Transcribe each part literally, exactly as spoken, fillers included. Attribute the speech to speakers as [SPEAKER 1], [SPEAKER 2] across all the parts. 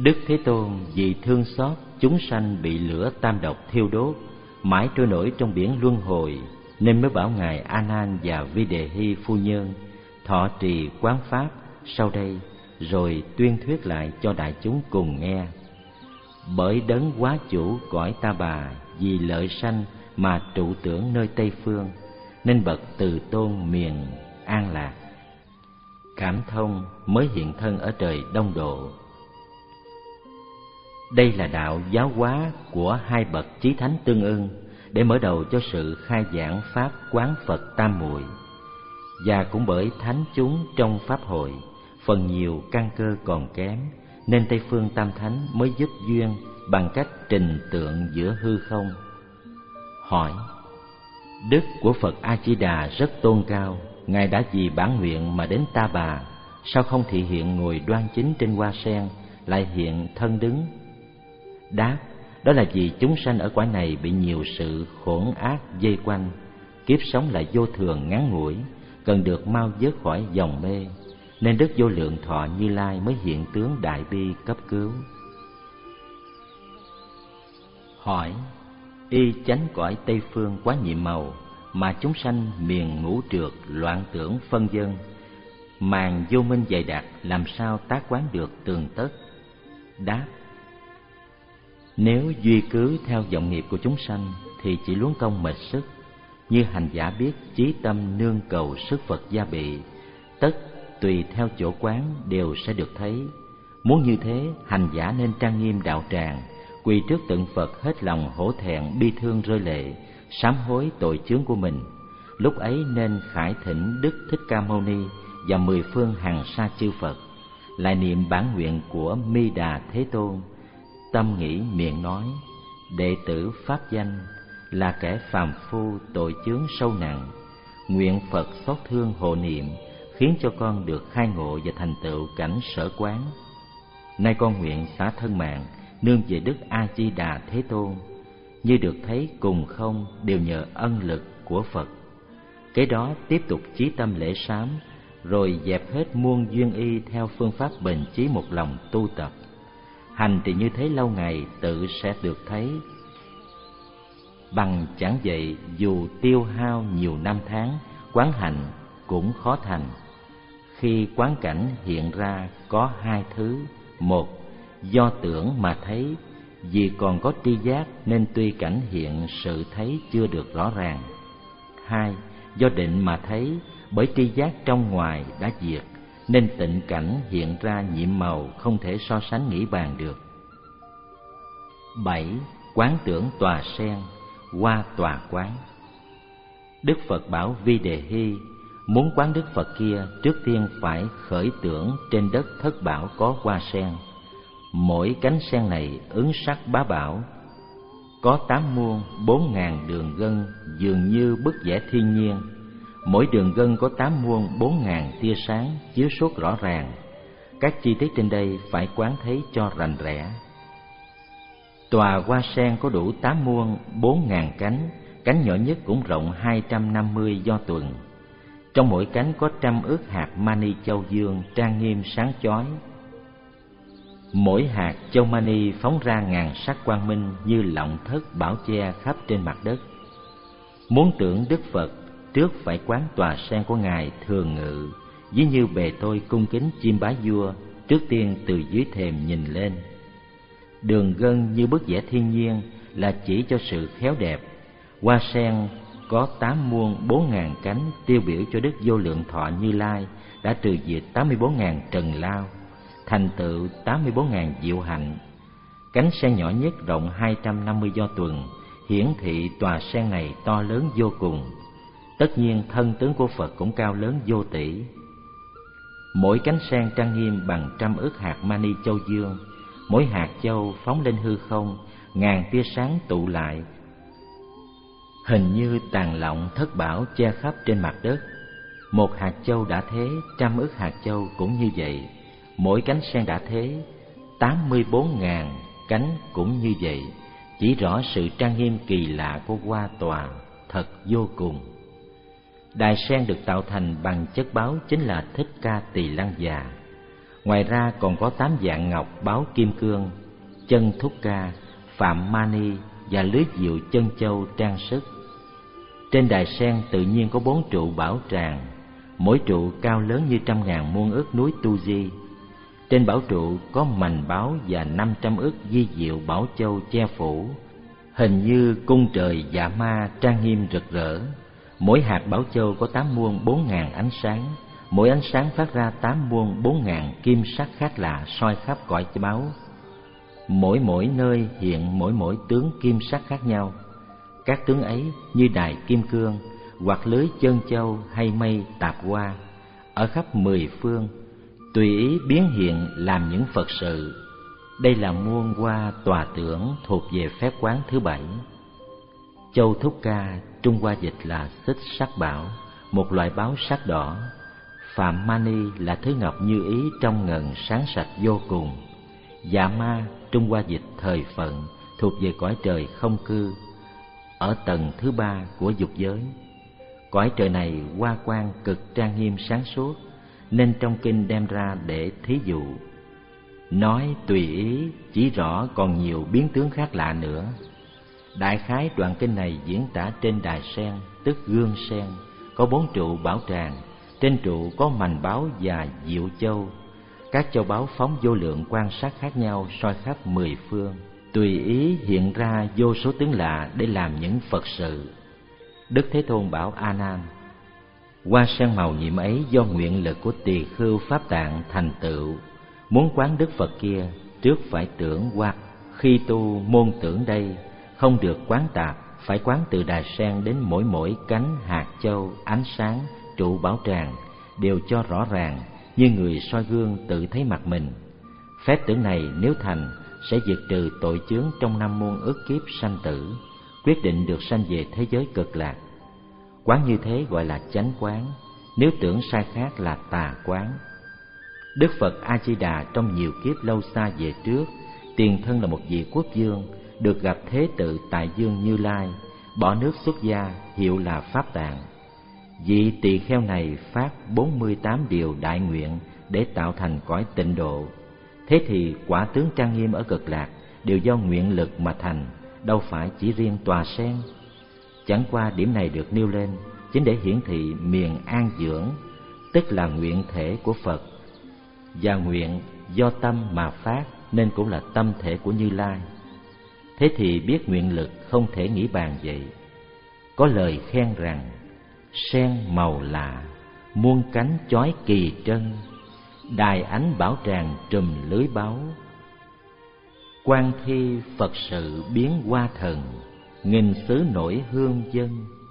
[SPEAKER 1] Đức Thế Tôn vì thương xót chúng sanh bị lửa tam độc thiêu đốt, mãi trôi nổi trong biển luân hồi, nên mới bảo ngài A Nan và Vi Đề Hy phu nhân thọ trì quán pháp sau đây, rồi tuyên thuyết lại cho đại chúng cùng nghe. Bởi đấng quá chủ cõi Ta Bà vì lợi sanh mà trụ tưởng nơi Tây Phương, nên bậc Từ Tôn miền An Lạc. Cảm thông mới hiện thân ở trời Đông Độ. Đây là đạo giáo hóa của hai bậc chí thánh tương ưng, để mở đầu cho sự khai giảng pháp quán Phật tam muội. Và cũng bởi thánh chúng trong pháp hội phần nhiều căn cơ còn kém, nên Tây Phương Tam Thánh mới giúp duyên bằng cách trình tượng giữa hư không. Hỏi: đức của Phật A Di Đà rất tôn cao, ngài đã vì bản nguyện mà đến Ta Bà, sao không thị hiện ngồi đoan chính trên hoa sen, lại hiện thân đứng? Đáp: đó là vì chúng sanh ở cõi này bị nhiều sự khổ ác vây quanh, kiếp sống là vô thường ngắn ngủi, cần được mau vớt khỏi dòng mê, nên Đức Vô Lượng Thọ Như Lai mới hiện tướng đại bi cấp cứu. Hỏi: y chánh cõi Tây Phương quá nhiệm màu, mà chúng sanh miền ngũ trược loạn tưởng phân vân, màn vô minh dày đặc, làm sao tác quán được tường tất? Đáp: nếu duy cứ theo vọng nghiệp của chúng sanh thì chỉ luống công mệt sức. Như hành giả biết chí tâm nương cầu sức Phật gia bị, tất tùy theo chỗ quán đều sẽ được thấy. Muốn như thế, hành giả nên trang nghiêm đạo tràng, quỳ trước tượng Phật hết lòng hổ thẹn bi thương rơi lệ, sám hối tội chướng của mình. Lúc ấy nên khải thỉnh Đức Thích Ca Mâu Ni và mười phương hằng sa chư Phật, lại niệm bản nguyện của Mi Đà Thế Tôn, tâm nghĩ miệng nói: đệ tử pháp danh là kẻ phàm phu tội chướng sâu nặng, nguyện Phật xót thương hộ niệm, khiến cho con được khai ngộ và thành tựu cảnh sở quán. Nay con nguyện xả thân mạng, nương về Đức A Di Đà Thế Tôn, như được thấy cùng không đều nhờ ân lực của Phật. Kế đó tiếp tục chí tâm lễ sám, rồi dẹp hết muôn duyên y theo phương pháp bền chí một lòng tu tập. Hành thì như thế lâu ngày tự sẽ được thấy. Bằng chẳng vậy, dù tiêu hao nhiều năm tháng, quán hạnh cũng khó thành. Khi quán cảnh hiện ra có hai thứ: một, do tưởng mà thấy, vì còn có tri giác nên tuy cảnh hiện sự thấy chưa được rõ ràng. Hai, do định mà thấy, bởi tri giác trong ngoài đã diệt, nên tịnh cảnh hiện ra nhiệm màu không thể so sánh nghĩ bàn được. Bảy, quán tưởng tòa sen, qua tòa quán. Đức Phật bảo Vi Đề Hy, muốn quán Đức Phật kia, trước tiên phải khởi tưởng trên đất thất bảo có hoa sen. Mỗi cánh sen này ứng sắc bá bảo, có tám muôn bốn ngàn đường gân, dường như bức vẽ thiên nhiên. Mỗi đường gân có tám muôn bốn ngàn tia sáng chiếu suốt rõ ràng. Các chi tiết trên đây phải quán thấy cho rành rẽ. Tòa hoa sen có đủ tám muôn bốn ngàn cánh, cánh nhỏ nhất cũng rộng hai trăm năm mươi do tuần. Trong mỗi cánh có trăm ức hạt mani châu dương trang nghiêm sáng chói. Mỗi hạt châu mani phóng ra ngàn sắc quang minh như lọng thất bảo che khắp trên mặt đất. Muốn tưởng Đức Phật, trước phải quán tòa sen của Ngài thường ngự, ví như bề tôi cung kính chiêm bái vua, trước tiên từ dưới thềm nhìn lên. Đường gân như bức vẽ thiên nhiên là chỉ cho sự khéo đẹp. Hoa sen có tám muôn bốn ngàn cánh tiêu biểu cho Đức Vô Lượng Thọ Như Lai đã trừ diệt tám mươi bốn ngàn trần lao, thành tựu tám mươi bốn ngàn diệu hạnh. Cánh sen nhỏ nhất rộng hai trăm năm mươi do tuần, hiển thị tòa sen này to lớn vô cùng. Tất nhiên thân tướng của Phật cũng cao lớn vô tỷ. Mỗi cánh sen trang nghiêm bằng trăm ức hạt mani châu dương. Mỗi hạt châu phóng lên hư không, ngàn tia sáng tụ lại, hình như tàn lọng thất bảo che khắp trên mặt đất. Một hạt châu đã thế, trăm ức hạt châu cũng như vậy. Mỗi cánh sen đã thế, tám mươi bốn ngàn cánh cũng như vậy. Chỉ rõ sự trang nghiêm kỳ lạ của hoa tòa, thật vô cùng. Đài sen được tạo thành bằng chất báo chính là Thích Ca Tỳ Lăng Già. Ngoài ra còn có tám dạng ngọc báo kim cương, chân thúc ca, phạm mani và lưới diệu chân châu trang sức. Trên đài sen tự nhiên có bốn trụ bảo tràng, mỗi trụ cao lớn như trăm ngàn muôn ức núi Tu Di. Trên bảo trụ có mành báo và năm trăm ức di diệu bảo châu che phủ, hình như cung trời dạ ma trang nghiêm rực rỡ. Mỗi hạt bảo châu có tám muôn bốn ngàn ánh sáng, mỗi ánh sáng phát ra tám muôn bốn ngàn kim sắc khác lạ soi khắp cõi báu. Mỗi mỗi nơi hiện mỗi mỗi tướng kim sắc khác nhau. Các tướng ấy như đài kim cương, hoặc lưới chân châu hay mây tạp hoa, ở khắp mười phương, tùy ý biến hiện làm những Phật sự. Đây là muôn hoa tòa tưởng thuộc về phép quán thứ bảy. Châu thúc ca Trung Hoa dịch là xích sắc bảo, một loại báo sắc đỏ. Phạm mani là thứ ngọc như ý trong ngần sáng sạch vô cùng. Dạ ma Trung Hoa dịch thời phận thuộc về cõi trời không cư, ở tầng thứ ba của dục giới. Cõi trời này hoa quang cực trang nghiêm sáng suốt, nên trong kinh đem ra để thí dụ. Nói tùy ý chỉ rõ còn nhiều biến tướng khác lạ nữa. Đại khái đoạn kinh này diễn tả trên đài sen, tức gương sen, có bốn trụ bảo tràng. Trên trụ có mành báo và diệu châu. Các châu báu phóng vô lượng quan sát khác nhau soi khắp mười phương, tùy ý hiện ra vô số tướng lạ để làm những Phật sự. Đức Thế Tôn bảo A Nan: hoa sen màu nhiệm ấy do nguyện lực của Tỳ Khưu Pháp Tạng thành tựu. Muốn quán Đức Phật kia, trước phải tưởng hoặc khi tu môn tưởng đây, không được quán tạp, phải quán từ đài sen đến mỗi mỗi cánh hạt châu, ánh sáng, trụ bảo tràng, đều cho rõ ràng, như người soi gương tự thấy mặt mình. Phép tưởng này nếu thành, sẽ diệt trừ tội chướng trong năm muôn ức kiếp sanh tử, quyết định được sanh về thế giới cực lạc. Quán như thế gọi là chánh quán, nếu tưởng sai khác là tà quán. Đức Phật A Di Đà trong nhiều kiếp lâu xa về trước, tiền thân là một vị quốc vương, được gặp Thế Tự tại Dương Như Lai, bỏ nước xuất gia, hiệu là Pháp Tạng. Vị tỳ kheo này phát bốn mươi tám điều đại nguyện để tạo thành cõi tịnh độ. Thế thì quả tướng trang nghiêm ở cực lạc đều do nguyện lực mà thành, đâu phải chỉ riêng tòa sen. Chẳng qua điểm này được nêu lên chính để hiển thị miền an dưỡng, tức là nguyện thể của Phật. Và nguyện do tâm mà phát nên cũng là tâm thể của Như Lai. Thế thì biết nguyện lực không thể nghĩ bàn vậy. Có lời khen rằng: sen màu lạ, muôn cánh chói kỳ trân, đài ánh bảo tràng trùm lưới báu. Quan thi Phật sự biến hoa thần, nghìn xứ nổi hương dân.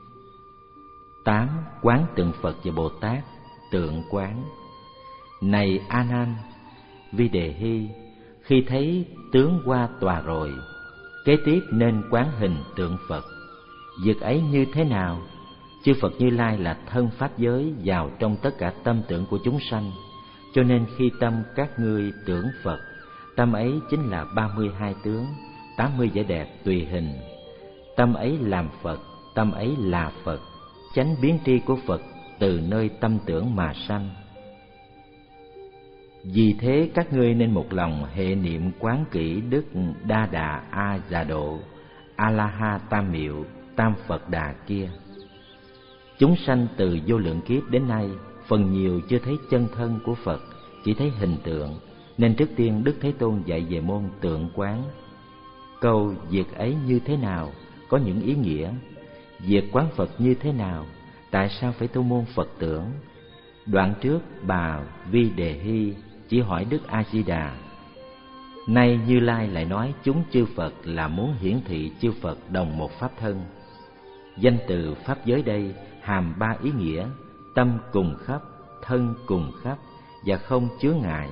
[SPEAKER 1] Tám. Quán tượng Phật và Bồ Tát, tượng quán. Này A Nan, Vi Đề Hy, khi thấy tướng hoa tòa rồi, kế tiếp nên quán hình tượng Phật. Việc ấy như thế nào? Chư Phật Như Lai là thân pháp giới vào trong tất cả tâm tưởng của chúng sanh, cho nên khi tâm các ngươi tưởng Phật, tâm ấy chính là ba mươi hai tướng, tám mươi vẻ đẹp tùy hình. Tâm ấy làm Phật, tâm ấy là Phật, chánh biến tri của Phật từ nơi tâm tưởng mà sanh. Vì thế các ngươi nên một lòng hệ niệm quán kỹ Đức Đa Đà A Già Độ, A La Ha Tam Miệu, Tam Phật Đà kia. Chúng sanh từ vô lượng kiếp đến nay, phần nhiều chưa thấy chân thân của Phật, chỉ thấy hình tượng, nên trước tiên Đức Thế Tôn dạy về môn tượng quán. Câu việc ấy như thế nào có những ý nghĩa. Việc quán Phật như thế nào, tại sao phải tu môn Phật tưởng? Đoạn trước bà Vi Đề Hy chỉ hỏi Đức A Di Đà. Nay Như Lai lại nói chúng chư Phật là muốn hiển thị chư Phật đồng một pháp thân. Danh từ pháp giới đây hàm ba ý nghĩa: tâm cùng khắp, thân cùng khắp và không chứa ngại.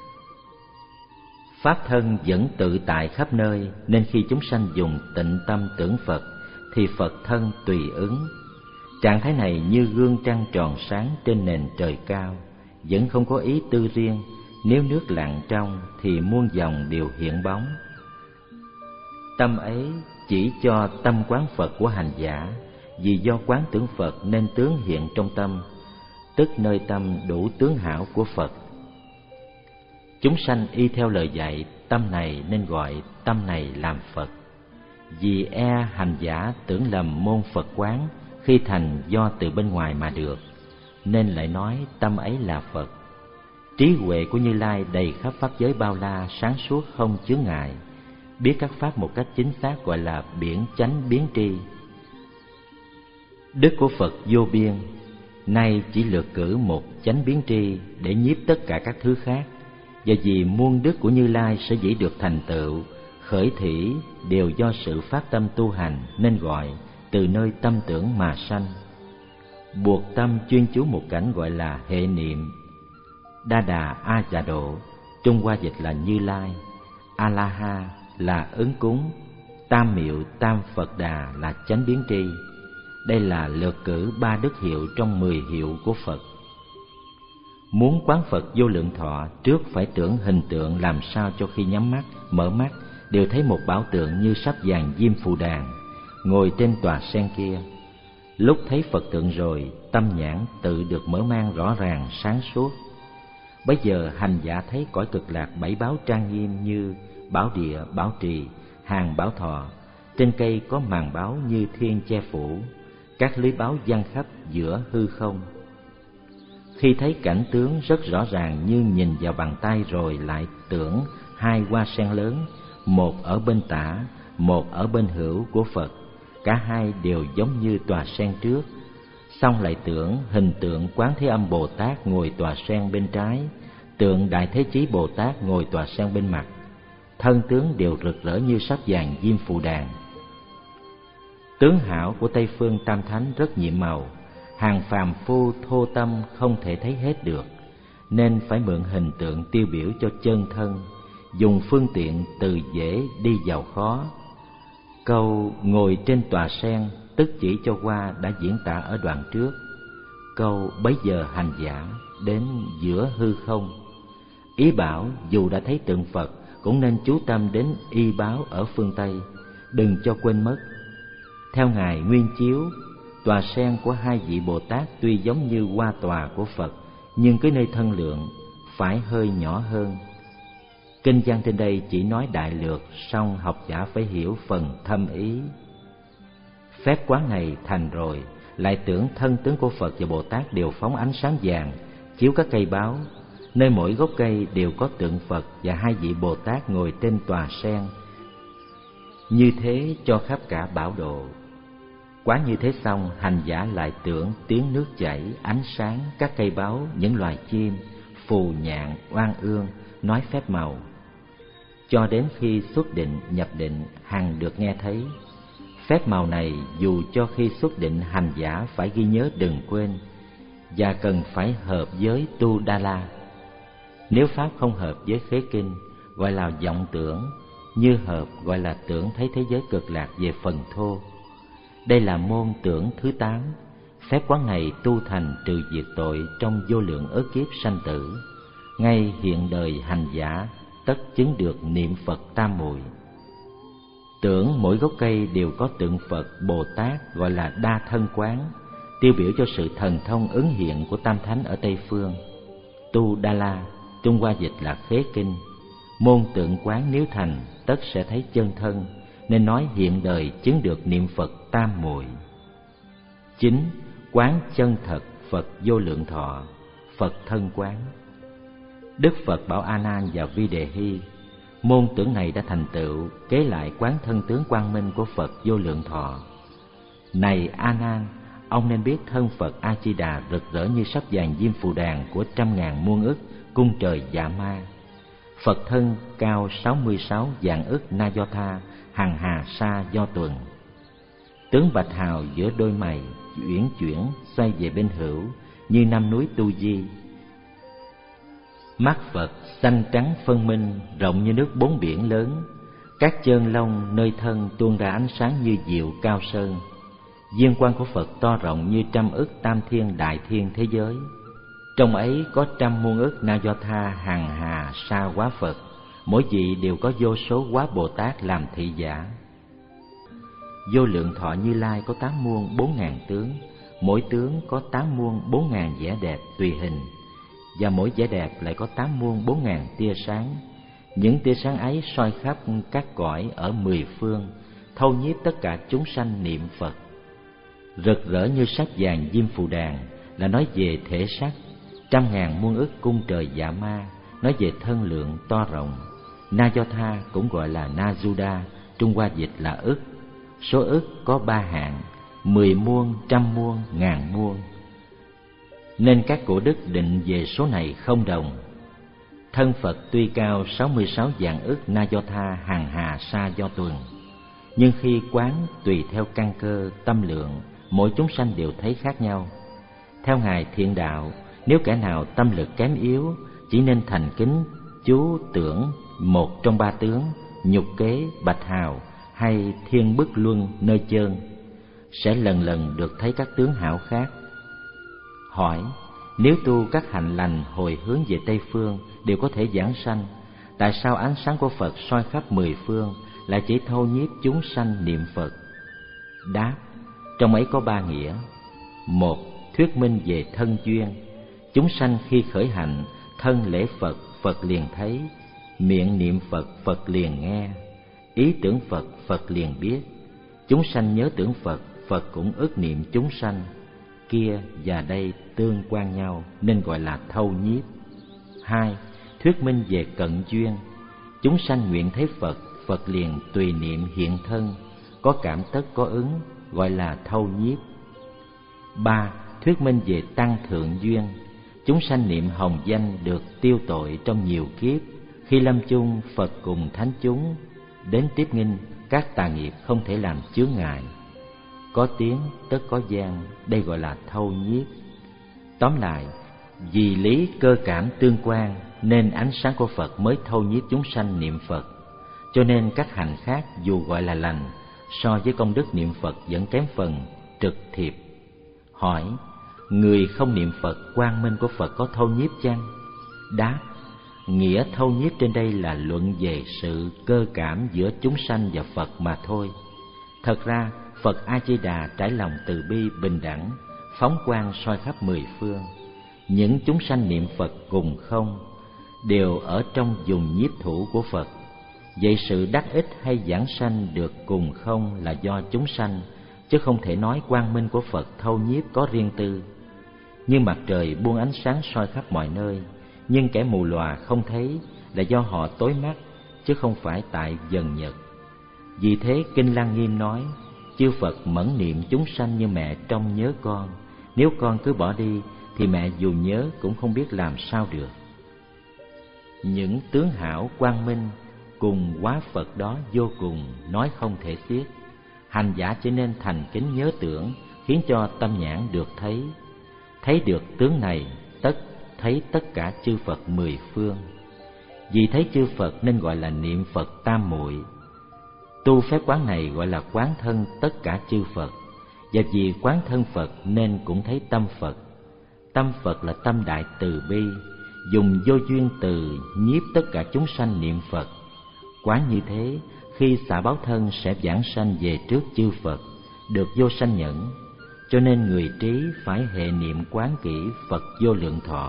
[SPEAKER 1] Pháp thân vẫn tự tại khắp nơi, nên khi chúng sanh dùng tịnh tâm tưởng Phật thì Phật thân tùy ứng. Trạng thái này như gương trăng tròn sáng trên nền trời cao, vẫn không có ý tư riêng. Nếu nước lặng trong thì muôn dòng đều hiện bóng. Tâm ấy chỉ cho tâm quán Phật của hành giả, vì do quán tưởng Phật nên tướng hiện trong tâm, tức nơi tâm đủ tướng hảo của Phật. Chúng sanh y theo lời dạy tâm này nên gọi tâm này làm Phật. Vì e hành giả tưởng lầm môn Phật quán khi thành do từ bên ngoài mà được, nên lại nói tâm ấy là Phật. Trí huệ của Như Lai đầy khắp pháp giới bao la, sáng suốt không chướng ngại, biết các pháp một cách chính xác gọi là biển chánh biến tri. Đức của Phật vô biên, nay chỉ lược cử một chánh biến tri để nhiếp tất cả các thứ khác. Và vì muôn đức của Như Lai sẽ dĩ được thành tựu, khởi thủy đều do sự phát tâm tu hành, nên gọi từ nơi tâm tưởng mà sanh. Buộc tâm chuyên chú một cảnh gọi là hệ niệm. Đa Đà A Già Độ, Trung Hoa dịch là Như Lai. A La Ha là ứng cúng. Tam Miệu Tam Phật Đà là chánh biến tri. Đây là lược cử ba đức hiệu trong mười hiệu của Phật. Muốn quán Phật vô lượng thọ, trước phải tưởng hình tượng làm sao cho khi nhắm mắt, mở mắt đều thấy một bảo tượng như sắp vàng diêm phù đàn ngồi trên tòa sen kia. Lúc thấy Phật tượng rồi, tâm nhãn tự được mở mang rõ ràng sáng suốt. Bấy giờ hành giả thấy cõi cực lạc bảy báo trang nghiêm như bảo địa, bảo trì, hàng bảo thọ. Trên cây có màn báo như thiên che phủ, các lưới báo giăng khắp giữa hư không. Khi thấy cảnh tướng rất rõ ràng như nhìn vào bàn tay, rồi lại tưởng hai hoa sen lớn, một ở bên tả, một ở bên hữu của Phật, cả hai đều giống như tòa sen trước. Xong lại tưởng hình tượng Quán Thế Âm Bồ Tát ngồi tòa sen bên trái, tượng Đại Thế Chí Bồ Tát ngồi tòa sen bên mặt. Thân tướng đều rực rỡ như sắc vàng diêm phù đàn. Tướng hảo của Tây Phương Tam Thánh rất nhiệm màu, hàng phàm phu thô tâm không thể thấy hết được, nên phải mượn hình tượng tiêu biểu cho chân thân, dùng phương tiện từ dễ đi vào khó. Câu ngồi trên tòa sen tức chỉ cho qua đã diễn tả ở đoạn trước. Câu bấy giờ hành giả đến giữa hư không, ý bảo dù đã thấy tượng Phật cũng nên chú tâm đến y báo ở phương Tây, đừng cho quên mất. Theo Ngài Nguyên Chiếu, tòa sen của hai vị Bồ Tát tuy giống như hoa tòa của Phật, nhưng cái nơi thân lượng phải hơi nhỏ hơn. Kinh văn trên đây chỉ nói đại lược, song học giả phải hiểu phần thâm ý. Phép quán này thành rồi, lại tưởng thân tướng của Phật và Bồ Tát đều phóng ánh sáng vàng, chiếu các cây báo, nơi mỗi gốc cây đều có tượng Phật và hai vị Bồ Tát ngồi trên tòa sen. Như thế cho khắp cả bảo độ. Quán như thế xong, hành giả lại tưởng tiếng nước chảy, ánh sáng, các cây báo, những loài chim, phù nhạn, oan ương, nói phép màu. Cho đến khi xuất định, nhập định, hằng được nghe thấy. Phép màu này dù cho khi xuất định hành giả phải ghi nhớ đừng quên, và cần phải hợp với Tu Đa La. Nếu pháp không hợp với khế kinh, gọi là vọng tưởng, như hợp gọi là tưởng thấy thế giới cực lạc về phần thô. Đây là môn tưởng thứ tám. Phép quán này tu thành trừ diệt tội trong vô lượng ức kiếp sanh tử. Ngay hiện đời hành giả tất chứng được niệm Phật tam muội. Tưởng mỗi gốc cây đều có tượng Phật Bồ Tát gọi là đa thân quán, tiêu biểu cho sự thần thông ứng hiện của Tam Thánh ở Tây Phương. Tu Đa La, Trung Hoa dịch là khế kinh. Môn tượng quán nếu thành tất sẽ thấy chân thân, nên nói hiện đời chứng được niệm Phật tam muội. Chính quán chân thật Phật vô lượng thọ, Phật thân quán. Đức Phật bảo A Nan và Vi Đề Hy, môn tưởng này đã thành tựu, kế lại quán thân tướng quang minh của Phật vô lượng thọ. Này A Nan, ông nên biết thân Phật A Di Đà rực rỡ như sắc vàng diêm phù đàn của trăm ngàn muôn ức cung trời dạ ma. Phật thân cao sáu mươi sáu vạn ức na do tha, hằng hà sa do tuần. Tướng bạch hào giữa đôi mày uyển chuyển xoay về bên hữu, như năm núi Tu Di. Mắt Phật xanh trắng phân minh, rộng như nước bốn biển lớn. Các chân lông nơi thân tuôn ra ánh sáng như diệu cao sơn. Viên quang của Phật to rộng như trăm ức tam thiên đại thiên thế giới. Trong ấy có trăm muôn ức na do tha hằng hà sa quá Phật, mỗi vị đều có vô số quá Bồ Tát làm thị giả. Vô lượng thọ Như Lai có tám muôn bốn ngàn tướng, mỗi tướng có tám muôn bốn ngàn vẻ đẹp tùy hình. và mỗi vẻ đẹp lại có tám muôn bốn ngàn tia sáng. Những tia sáng ấy soi khắp các cõi ở mười phương, thâu nhiếp tất cả chúng sanh niệm Phật. Rực rỡ như sắc vàng diêm phù đàn là nói về thể sắc, trăm ngàn muôn ức cung trời dạ ma nói về thân lượng to rộng. Na Do Tha cũng gọi là Na Juda, Trung Hoa dịch là ức. Số ức có ba hạng: mười muôn, trăm muôn, ngàn muôn. Nên các cổ đức định về số này không đồng. Thân Phật tuy cao sáu mươi sáu vạn ức Na Do Tha hàng hà sa do tuần, nhưng khi quán tùy theo căn cơ tâm lượng, mỗi chúng sanh đều thấy khác nhau. Theo Ngài Thiện Đạo, nếu kẻ nào tâm lực kém yếu, chỉ nên thành kính chú tưởng một trong ba tướng nhục kế, bạch hào hay thiên bức luân nơi chơn, sẽ lần lần được thấy các tướng hảo khác. Hỏi: nếu tu các hạnh lành hồi hướng về Tây Phương đều có thể giảng sanh, tại sao ánh sáng của Phật soi khắp mười phương lại chỉ thâu nhiếp chúng sanh niệm Phật? Đáp: trong ấy có ba nghĩa. Một, thuyết minh về thân duyên. Chúng sanh khi khởi hạnh, thân lễ Phật, Phật liền thấy; miệng niệm Phật, Phật liền nghe; ý tưởng Phật, Phật liền biết. Chúng sanh nhớ tưởng Phật, Phật cũng ức niệm chúng sanh. Kia và đây tương quan nhau nên gọi là thâu nhiếp. Hai, thuyết minh về cận duyên. Chúng sanh nguyện thấy Phật, Phật liền tùy niệm hiện thân, có cảm tất có ứng, gọi là thâu nhiếp. Ba, thuyết minh về tăng thượng duyên. Chúng sanh niệm hồng danh được tiêu tội trong nhiều kiếp, khi lâm chung Phật cùng thánh chúng đến tiếp nghinh, các tà nghiệp không thể làm chướng ngại. Có tiếng tất có gian, đây gọi là thâu nhiếp. Tóm lại, vì lý cơ cảm tương quan nên ánh sáng của Phật mới thâu nhiếp chúng sanh niệm Phật. Cho nên các hành khác dù gọi là lành, so với công đức niệm Phật vẫn kém phần trực thiệp. Hỏi: người không niệm Phật, quang minh của Phật có thâu nhiếp chăng? Đáp: nghĩa thâu nhiếp trên đây là luận về sự cơ cảm giữa chúng sanh và Phật mà thôi. Thật ra Phật A Di Đà trải lòng từ bi bình đẳng, phóng quang soi khắp mười phương. Những chúng sanh niệm Phật cùng không đều ở trong vùng nhiếp thủ của Phật. Vậy sự đắc ích hay giảng sanh được cùng không là do chúng sanh, chứ không thể nói quang minh của Phật thâu nhiếp có riêng tư. Như mặt trời buông ánh sáng soi khắp mọi nơi, nhưng kẻ mù lòa không thấy là do họ tối mắt, chứ không phải tại dần nhật. Vì thế Kinh Lăng Nghiêm nói: chư Phật mẫn niệm chúng sanh như mẹ trông nhớ con, nếu con cứ bỏ đi thì mẹ dù nhớ cũng không biết làm sao được. Những tướng hảo quang minh cùng hóa Phật đó vô cùng, nói không thể xiết. Hành giả chỉ nên thành kính nhớ tưởng, khiến cho tâm nhãn được thấy. Thấy được tướng này, tất thấy tất cả chư Phật mười phương. Vì thấy chư Phật nên gọi là niệm Phật tam muội. Tu phép quán này gọi là quán thân tất cả chư Phật. Và vì quán thân Phật nên cũng thấy tâm Phật. Tâm Phật là tâm đại từ bi, dùng vô duyên từ nhiếp tất cả chúng sanh niệm Phật. Quán như thế, khi xả báo thân sẽ vãng sanh về trước chư Phật, được vô sanh nhẫn. Cho nên người trí phải hệ niệm quán kỹ Phật vô lượng thọ.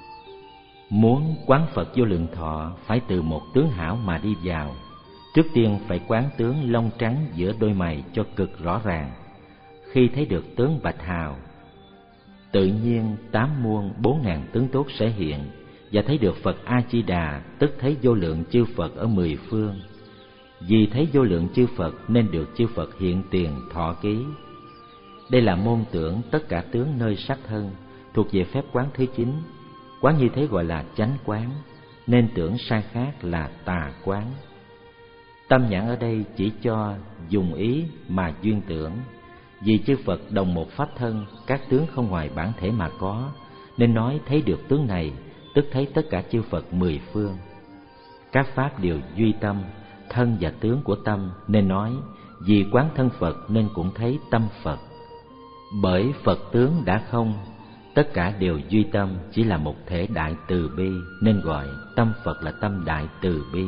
[SPEAKER 1] Muốn quán Phật vô lượng thọ phải từ một tướng hảo mà đi vào. Trước tiên phải quán tướng lông trắng giữa đôi mày cho cực rõ ràng. Khi thấy được tướng bạch hào, tự nhiên tám muôn bốn ngàn tướng tốt sẽ hiện, và thấy được Phật A Di Đà, tức thấy vô lượng chư Phật ở mười phương. Vì thấy vô lượng chư Phật nên được chư Phật hiện tiền thọ ký. Đây là môn tưởng tất cả tướng nơi sắc thân, thuộc về phép quán thứ chín. Quán như thế gọi là chánh quán, nên tưởng sai khác là tà quán. Tâm nhãn ở đây chỉ cho dùng ý mà duyên tưởng. Vì chư Phật đồng một pháp thân, các tướng không ngoài bản thể mà có, nên nói thấy được tướng này, tức thấy tất cả chư Phật mười phương. Các pháp đều duy tâm, thân và tướng của tâm, nên nói vì quán thân Phật nên cũng thấy tâm Phật. Bởi Phật tướng đã không, tất cả đều duy tâm, chỉ là một thể đại từ bi, nên gọi tâm Phật là tâm đại từ bi.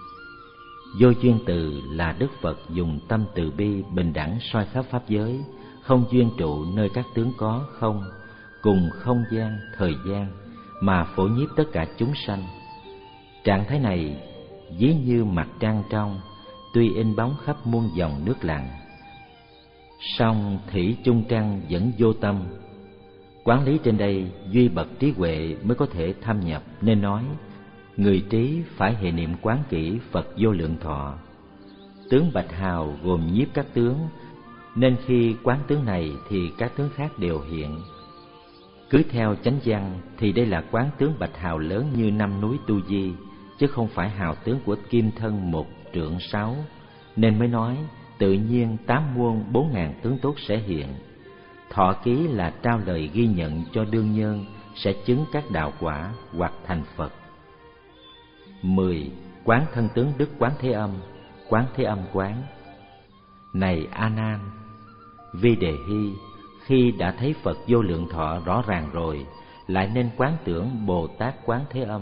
[SPEAKER 1] Vô duyên từ là Đức Phật dùng tâm từ bi bình đẳng soi khắp pháp giới, không duyên trụ nơi các tướng có không, cùng không gian, thời gian, mà phổ nhiếp tất cả chúng sanh. Trạng thái này ví như mặt trăng trong, tuy in bóng khắp muôn dòng nước lặng, song thủy chung trăng vẫn vô tâm. Quán lý trên đây duy bậc trí huệ mới có thể thâm nhập, nên nói người trí phải hệ niệm quán kỹ Phật vô lượng thọ. Tướng bạch hào gồm nhiếp các tướng, nên khi quán tướng này thì các tướng khác đều hiện. Cứ theo chánh văn thì đây là quán tướng bạch hào lớn như năm núi Tu Di, chứ không phải hào tướng của kim thân một trượng sáu, nên mới nói tự nhiên tám muôn bốn ngàn tướng tốt sẽ hiện. Thọ ký là trao lời ghi nhận cho đương nhân sẽ chứng các đạo quả hoặc thành Phật. Mười. Quán thân tướng Đức Quán Thế Âm, Quán Thế Âm quán. Này A Nan, Vi Đề Hy, khi đã thấy Phật vô lượng thọ rõ ràng rồi, lại nên quán tưởng Bồ Tát Quán Thế Âm.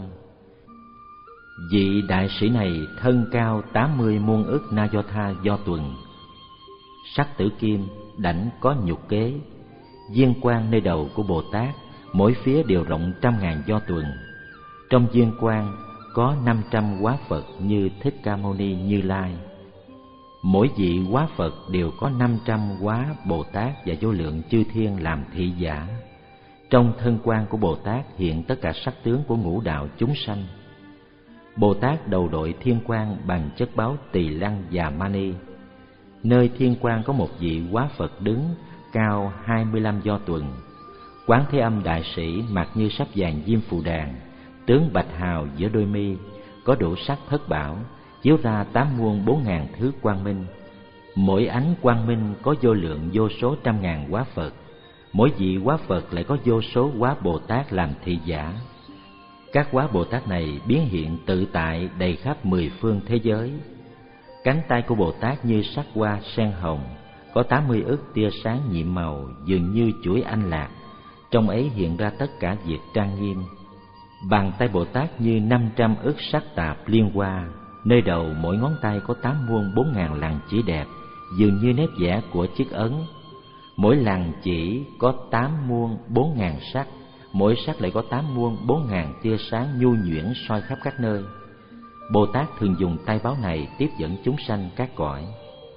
[SPEAKER 1] Vị đại sĩ này thân cao tám mươi muôn ức na do tha do tuần, sắc tử kim, đảnh có nhục kế. Viên quang nơi đầu của Bồ Tát mỗi phía đều rộng trăm ngàn do tuần. Trong viên quang có năm trăm hóa Phật như Thích Ca Mâu Ni, Như Lai. Mỗi vị hóa Phật đều có năm trăm hóa Bồ Tát và vô lượng chư thiên làm thị giả. Trong thân quan của Bồ Tát hiện tất cả sắc tướng của ngũ đạo chúng sanh. Bồ Tát đầu đội thiên quang bằng chất báu tỳ lăng và mani. Nơi thiên quang có một vị hóa Phật đứng cao hai mươi lăm do tuần. Quán Thế Âm đại sĩ mặt như sáp vàng diêm phù đàn, tướng bạch hào giữa đôi mi, có đủ sắc thất bảo, chiếu ra tám muôn bốn ngàn thứ quang minh. Mỗi ánh quang minh có vô lượng vô số trăm ngàn hóa Phật, mỗi vị hóa Phật lại có vô số hóa Bồ Tát làm thị giả. Các hóa Bồ Tát này biến hiện tự tại đầy khắp mười phương thế giới. Cánh tay của Bồ Tát như sắc hoa sen hồng, có tám mươi ức tia sáng nhiệm màu dường như chuỗi anh lạc, trong ấy hiện ra tất cả việc trang nghiêm. Bàn tay Bồ Tát như năm trăm ức sắc tạp liên hoa, nơi đầu mỗi ngón tay có tám muôn bốn ngàn lằn chỉ đẹp, dường như nét vẽ của chiếc ấn. Mỗi lằn chỉ có tám muôn bốn ngàn sắc, mỗi sắc lại có tám muôn bốn ngàn tia sáng nhu nhuyễn soi khắp các nơi. Bồ Tát thường dùng tay báo này tiếp dẫn chúng sanh các cõi.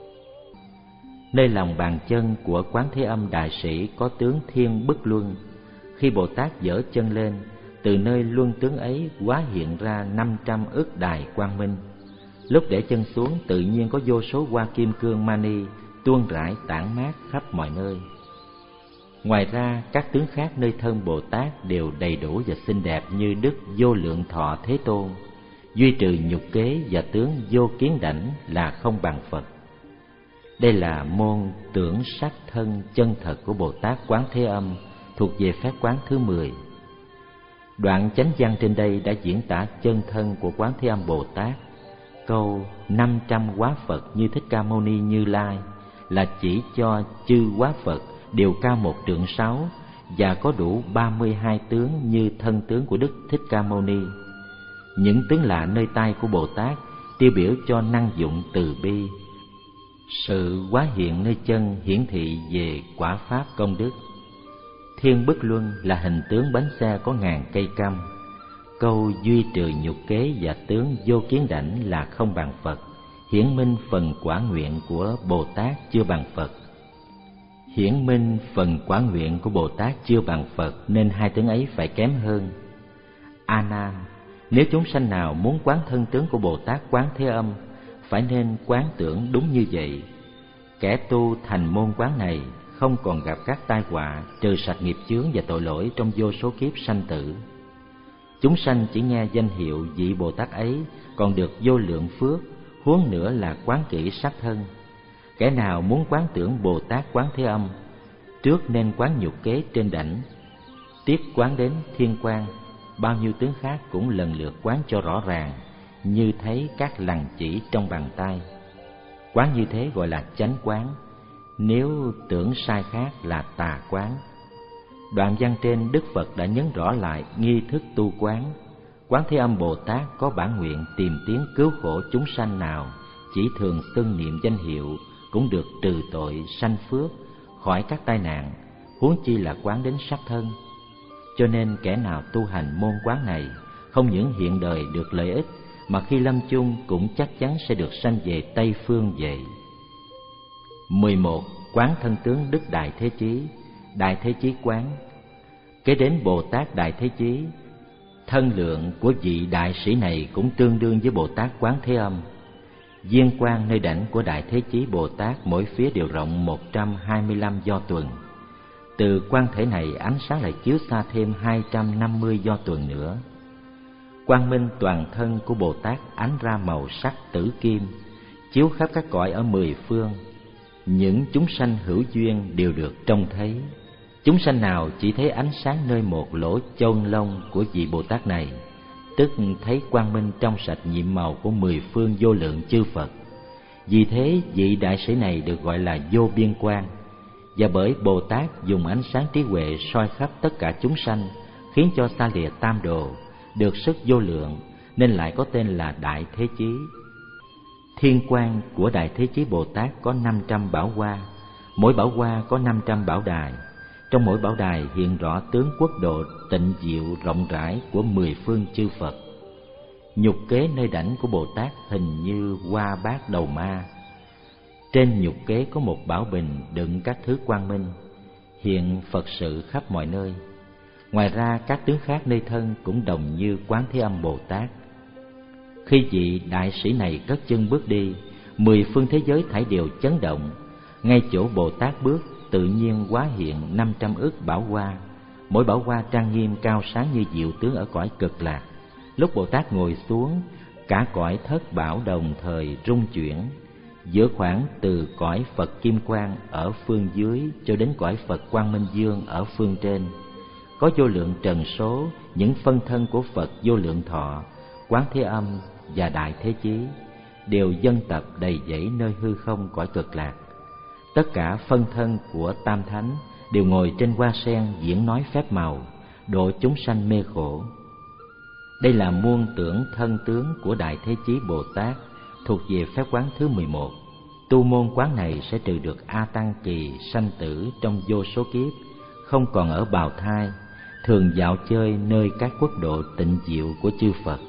[SPEAKER 1] Nơi lòng bàn chân của Quán Thế Âm đại sĩ có tướng Thiên Bức Luân. Khi Bồ Tát giở chân lên, từ nơi luân tướng ấy hóa hiện ra năm trăm ức đài quang minh. Lúc để chân xuống, tự nhiên có vô số hoa kim cương mani tuôn rải tản mát khắp mọi nơi. Ngoài ra, các tướng khác nơi thân Bồ Tát đều đầy đủ và xinh đẹp như Đức Vô Lượng Thọ Thế Tôn, duy trừ nhục kế và tướng vô kiến đảnh là không bằng Phật. Đây là môn tưởng sắc thân chân thật của Bồ Tát Quán Thế Âm, thuộc về phép quán thứ mười. Đoạn chánh văn trên đây đã diễn tả chân thân của Quán Thế Âm Bồ Tát. Câu năm trăm hóa Phật như Thích Ca Mâu Ni, Như Lai là chỉ cho chư hóa Phật đều cao một trượng sáu và có đủ ba mươi hai tướng như thân tướng của Đức Thích Ca Mâu Ni. Những tướng lạ nơi tay của Bồ Tát tiêu biểu cho năng dụng từ bi. Sự hóa hiện nơi chân hiển thị về quả pháp công đức. Thiên Bức Luân là hình tướng bánh xe có ngàn cây căm. Câu duy trừ nhục kế và tướng vô kiến đảnh là không bằng Phật, hiển minh phần quả nguyện của Bồ Tát chưa bằng Phật. Hiển minh phần quả nguyện của Bồ Tát chưa bằng Phật, nên hai tướng ấy phải kém hơn. A Nan, nếu chúng sanh nào muốn quán thân tướng của Bồ Tát Quán Thế Âm, phải nên quán tưởng đúng như vậy. Kẻ tu thành môn quán này không còn gặp các tai họa, trừ sạch nghiệp chướng và tội lỗi trong vô số kiếp sanh tử. Chúng sanh chỉ nghe danh hiệu vị Bồ Tát ấy còn được vô lượng phước, huống nữa là quán kỹ sắc thân. Kẻ nào muốn quán tưởng Bồ Tát Quán Thế Âm, trước nên quán nhục kế trên đảnh, tiếp quán đến thiên quang, bao nhiêu tướng khác cũng lần lượt quán cho rõ ràng, như thấy các lằn chỉ trong bàn tay. Quán như thế gọi là chánh quán, nếu tưởng sai khác là tà quán. Đoạn văn trên Đức Phật đã nhấn rõ lại nghi thức tu quán. Quán Thế Âm Bồ Tát có bản nguyện tìm tiếng cứu khổ chúng sanh nào chỉ thường xưng niệm danh hiệu cũng được trừ tội sanh phước, khỏi các tai nạn, huống chi là quán đến sắc thân. cho nên kẻ nào tu hành môn quán này không những hiện đời được lợi ích, mà khi lâm chung cũng chắc chắn sẽ được sanh về Tây Phương vậy. mười một. Quán thân tướng Đức Đại Thế Chí. Đại Thế Chí quán. Kế đến Bồ Tát Đại Thế Chí, thân lượng của vị đại sĩ này cũng tương đương với Bồ Tát Quán Thế Âm. Viên quang nơi đảnh của Đại Thế Chí Bồ Tát mỗi phía đều rộng một trăm hai mươi lăm do tuần. Từ quan thể này ánh sáng lại chiếu xa thêm hai trăm năm mươi do tuần nữa. Quang minh toàn thân của Bồ Tát ánh ra màu sắc tử kim, chiếu khắp các cõi ở mười phương. Những chúng sanh hữu duyên đều được trông thấy. Chúng sanh nào chỉ thấy ánh sáng nơi một lỗ chôn lông của vị Bồ Tát này, tức thấy quang minh trong sạch nhiệm màu của mười phương vô lượng chư Phật. Vì thế vị đại sĩ này được gọi là vô biên quang. Và bởi Bồ Tát dùng ánh sáng trí huệ soi khắp tất cả chúng sanh, khiến cho xa lìa tam đồ, được sức vô lượng, nên lại có tên là Đại Thế Chí. Thiên quang của Đại Thế Chí Bồ Tát có năm trăm bảo hoa, mỗi bảo hoa có năm trăm bảo đài. Trong mỗi bảo đài hiện rõ tướng quốc độ tịnh diệu rộng rãi của mười phương chư Phật. Nhục kế nơi đảnh của Bồ Tát hình như hoa bát đầu ma. Trên nhục kế có một bảo bình đựng các thứ quang minh, hiện Phật sự khắp mọi nơi. Ngoài ra các tướng khác nơi thân cũng đồng như Quán Thế Âm Bồ Tát. Khi vị đại sĩ này cất chân bước đi, mười phương thế giới thảy đều chấn động. Ngay chỗ Bồ Tát bước, tự nhiên hóa hiện năm trăm ức bảo hoa, mỗi bảo hoa trang nghiêm cao sáng như diệu tướng ở cõi Cực Lạc. Lúc Bồ Tát ngồi xuống, cả cõi thất bảo đồng thời rung chuyển. Giữa khoảng từ cõi Phật Kim Quang ở phương dưới cho đến cõi Phật Quang Minh Dương ở phương trên, có vô lượng trần số những phân thân của Phật Vô Lượng Thọ, Quán Thế Âm và Đại Thế Chí đều dân tập đầy dẫy nơi hư không cõi Cực Lạc. Tất cả phân thân của Tam Thánh đều ngồi trên hoa sen diễn nói phép màu, độ chúng sanh mê khổ. Đây là muôn tưởng thân tướng của Đại Thế Chí Bồ Tát, thuộc về phép quán thứ mười một. Tu môn quán này sẽ trừ được A Tăng kỳ sanh tử trong vô số kiếp, không còn ở bào thai, thường dạo chơi nơi các quốc độ tịnh diệu của chư Phật.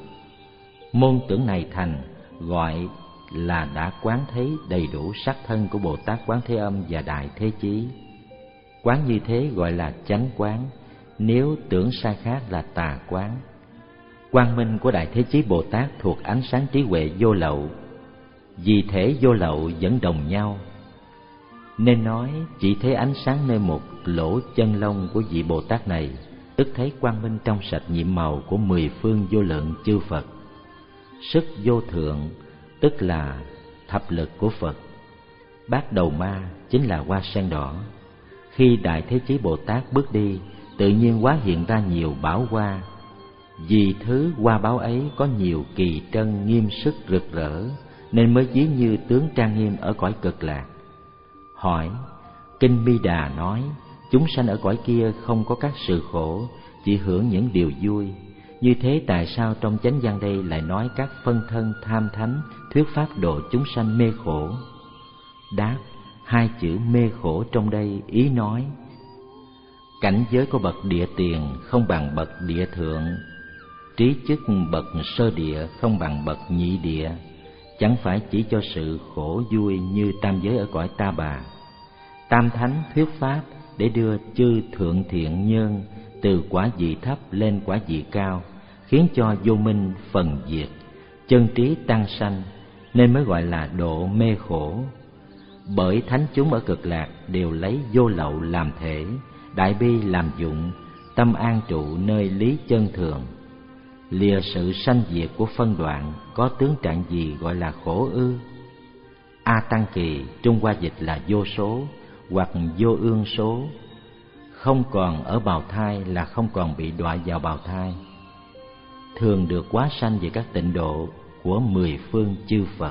[SPEAKER 1] Môn tưởng này thành, gọi là đã quán thấy đầy đủ sắc thân của Bồ Tát Quán Thế Âm và Đại Thế Chí. Quán như thế gọi là chánh quán, nếu tưởng sai khác là tà quán. Quang minh của Đại Thế Chí Bồ Tát thuộc ánh sáng trí huệ vô lậu, vì thể vô lậu vẫn đồng nhau, nên nói chỉ thấy ánh sáng nơi một lỗ chân lông của vị Bồ Tát này, tức thấy quang minh trong sạch nhiệm màu của mười phương vô lượng chư Phật. Sức vô thượng tức là thập lực của Phật. Bát đầu ma chính là hoa sen đỏ. Khi Đại Thế Chí Bồ Tát bước đi, tự nhiên hóa hiện ra nhiều bảo hoa. Vì thứ hoa báo ấy có nhiều kỳ trân nghiêm sức rực rỡ, nên mới ví như tướng trang nghiêm ở cõi Cực Lạc. Hỏi: Kinh Mi Đà nói chúng sanh ở cõi kia không có các sự khổ, chỉ hưởng những điều vui. Như thế tại sao trong chánh văn đây lại nói các phân thân tham thánh thuyết pháp độ chúng sanh mê khổ? Đáp: hai chữ mê khổ trong đây ý nói cảnh giới của bậc địa tiền không bằng bậc địa thượng, trí chức bậc sơ địa không bằng bậc nhị địa, chẳng phải chỉ cho sự khổ vui như tam giới ở cõi Ta Bà. Tam thánh thuyết pháp để đưa chư thượng thiện nhân từ quả vị thấp lên quả vị cao, khiến cho vô minh phần diệt, chân trí tăng sanh, nên mới gọi là độ mê khổ. Bởi thánh chúng ở Cực Lạc đều lấy vô lậu làm thể, đại bi làm dụng, tâm an trụ nơi lý chân thường. Lìa sự sanh diệt của phân đoạn, có tướng trạng gì gọi là khổ ư? A Tăng kỳ Trung Hoa dịch là vô số hoặc vô ương số. Không còn ở bào thai là không còn bị đọa vào bào thai, thường được hóa sanh về các tịnh độ của mười phương chư Phật.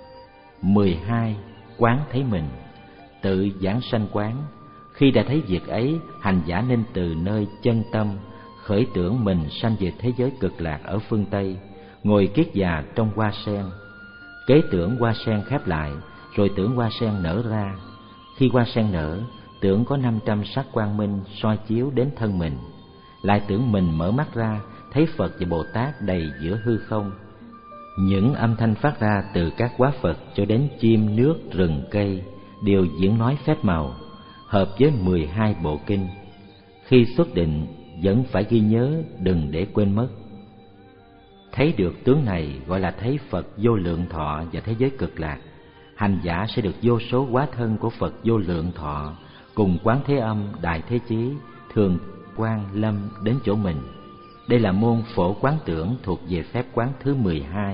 [SPEAKER 1] mười hai. Quán thấy mình, tự giảng sanh quán. Khi đã thấy việc ấy, hành giả nên từ nơi chân tâm khởi tưởng mình sanh về thế giới Cực Lạc ở phương Tây, ngồi kiết già trong hoa sen. Kế tưởng hoa sen khép lại, rồi tưởng hoa sen nở ra. Khi hoa sen nở, tưởng có năm trăm sắc quang minh soi chiếu đến thân mình. lại tưởng mình mở mắt ra thấy Phật và Bồ Tát đầy giữa hư không. Những âm thanh phát ra từ các hóa Phật cho đến chim nước rừng cây đều diễn nói phép màu, hợp với mười hai bộ kinh. Khi xuất định vẫn phải ghi nhớ, đừng để quên mất. Thấy được tướng này gọi là thấy Phật vô lượng thọ và thế giới cực lạc. Hành giả sẽ được vô số hóa thân của Phật vô lượng thọ cùng Quán Thế Âm, Đại Thế Chí, Thường Quang Lâm đến chỗ mình. Đây là môn phổ quán tưởng thuộc về phép quán thứ mười hai.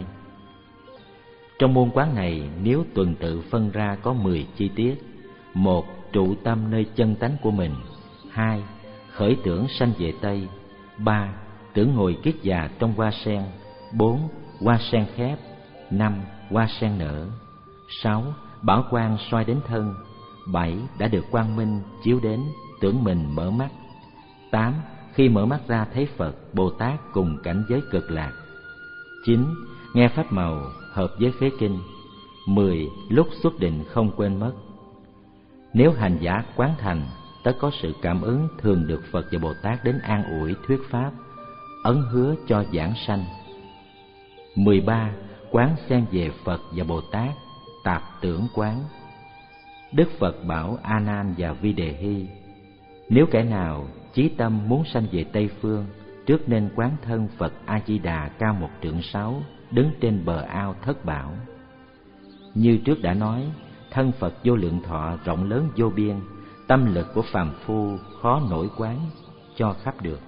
[SPEAKER 1] Trong môn quán này, nếu tuần tự phân ra có mười chi tiết: một. Trụ tâm nơi chân tánh của mình. Hai. Khởi tưởng sanh về Tây. Ba. Tưởng ngồi kiết già trong hoa sen. Bốn. Hoa sen khép. Năm. Hoa sen nở. Sáu. Bảo quang soi đến thân. Bảy. Đã được quang minh chiếu đến, tưởng mình mở mắt. Tám. Khi mở mắt ra thấy Phật, Bồ Tát cùng cảnh giới cực lạc. Chín. Nghe pháp màu hợp với khế kinh. Mười. Lúc xuất định không quên mất. Nếu hành giả quán thành, tất có sự cảm ứng thường được Phật và Bồ Tát đến an ủi thuyết pháp, ấn hứa cho giảng sanh. Mười ba. Quán xem về Phật và Bồ Tát, tạp tưởng quán. Đức Phật bảo A Nan và Vi Đề Hy: nếu kẻ nào chí tâm muốn sanh về Tây phương, trước nên quán thân Phật A Di Đà cao một trượng sáu, đứng trên bờ ao thất bảo. Như trước đã nói, thân Phật vô lượng thọ rộng lớn vô biên, tâm lực của phàm phu khó nổi quán cho khắp được.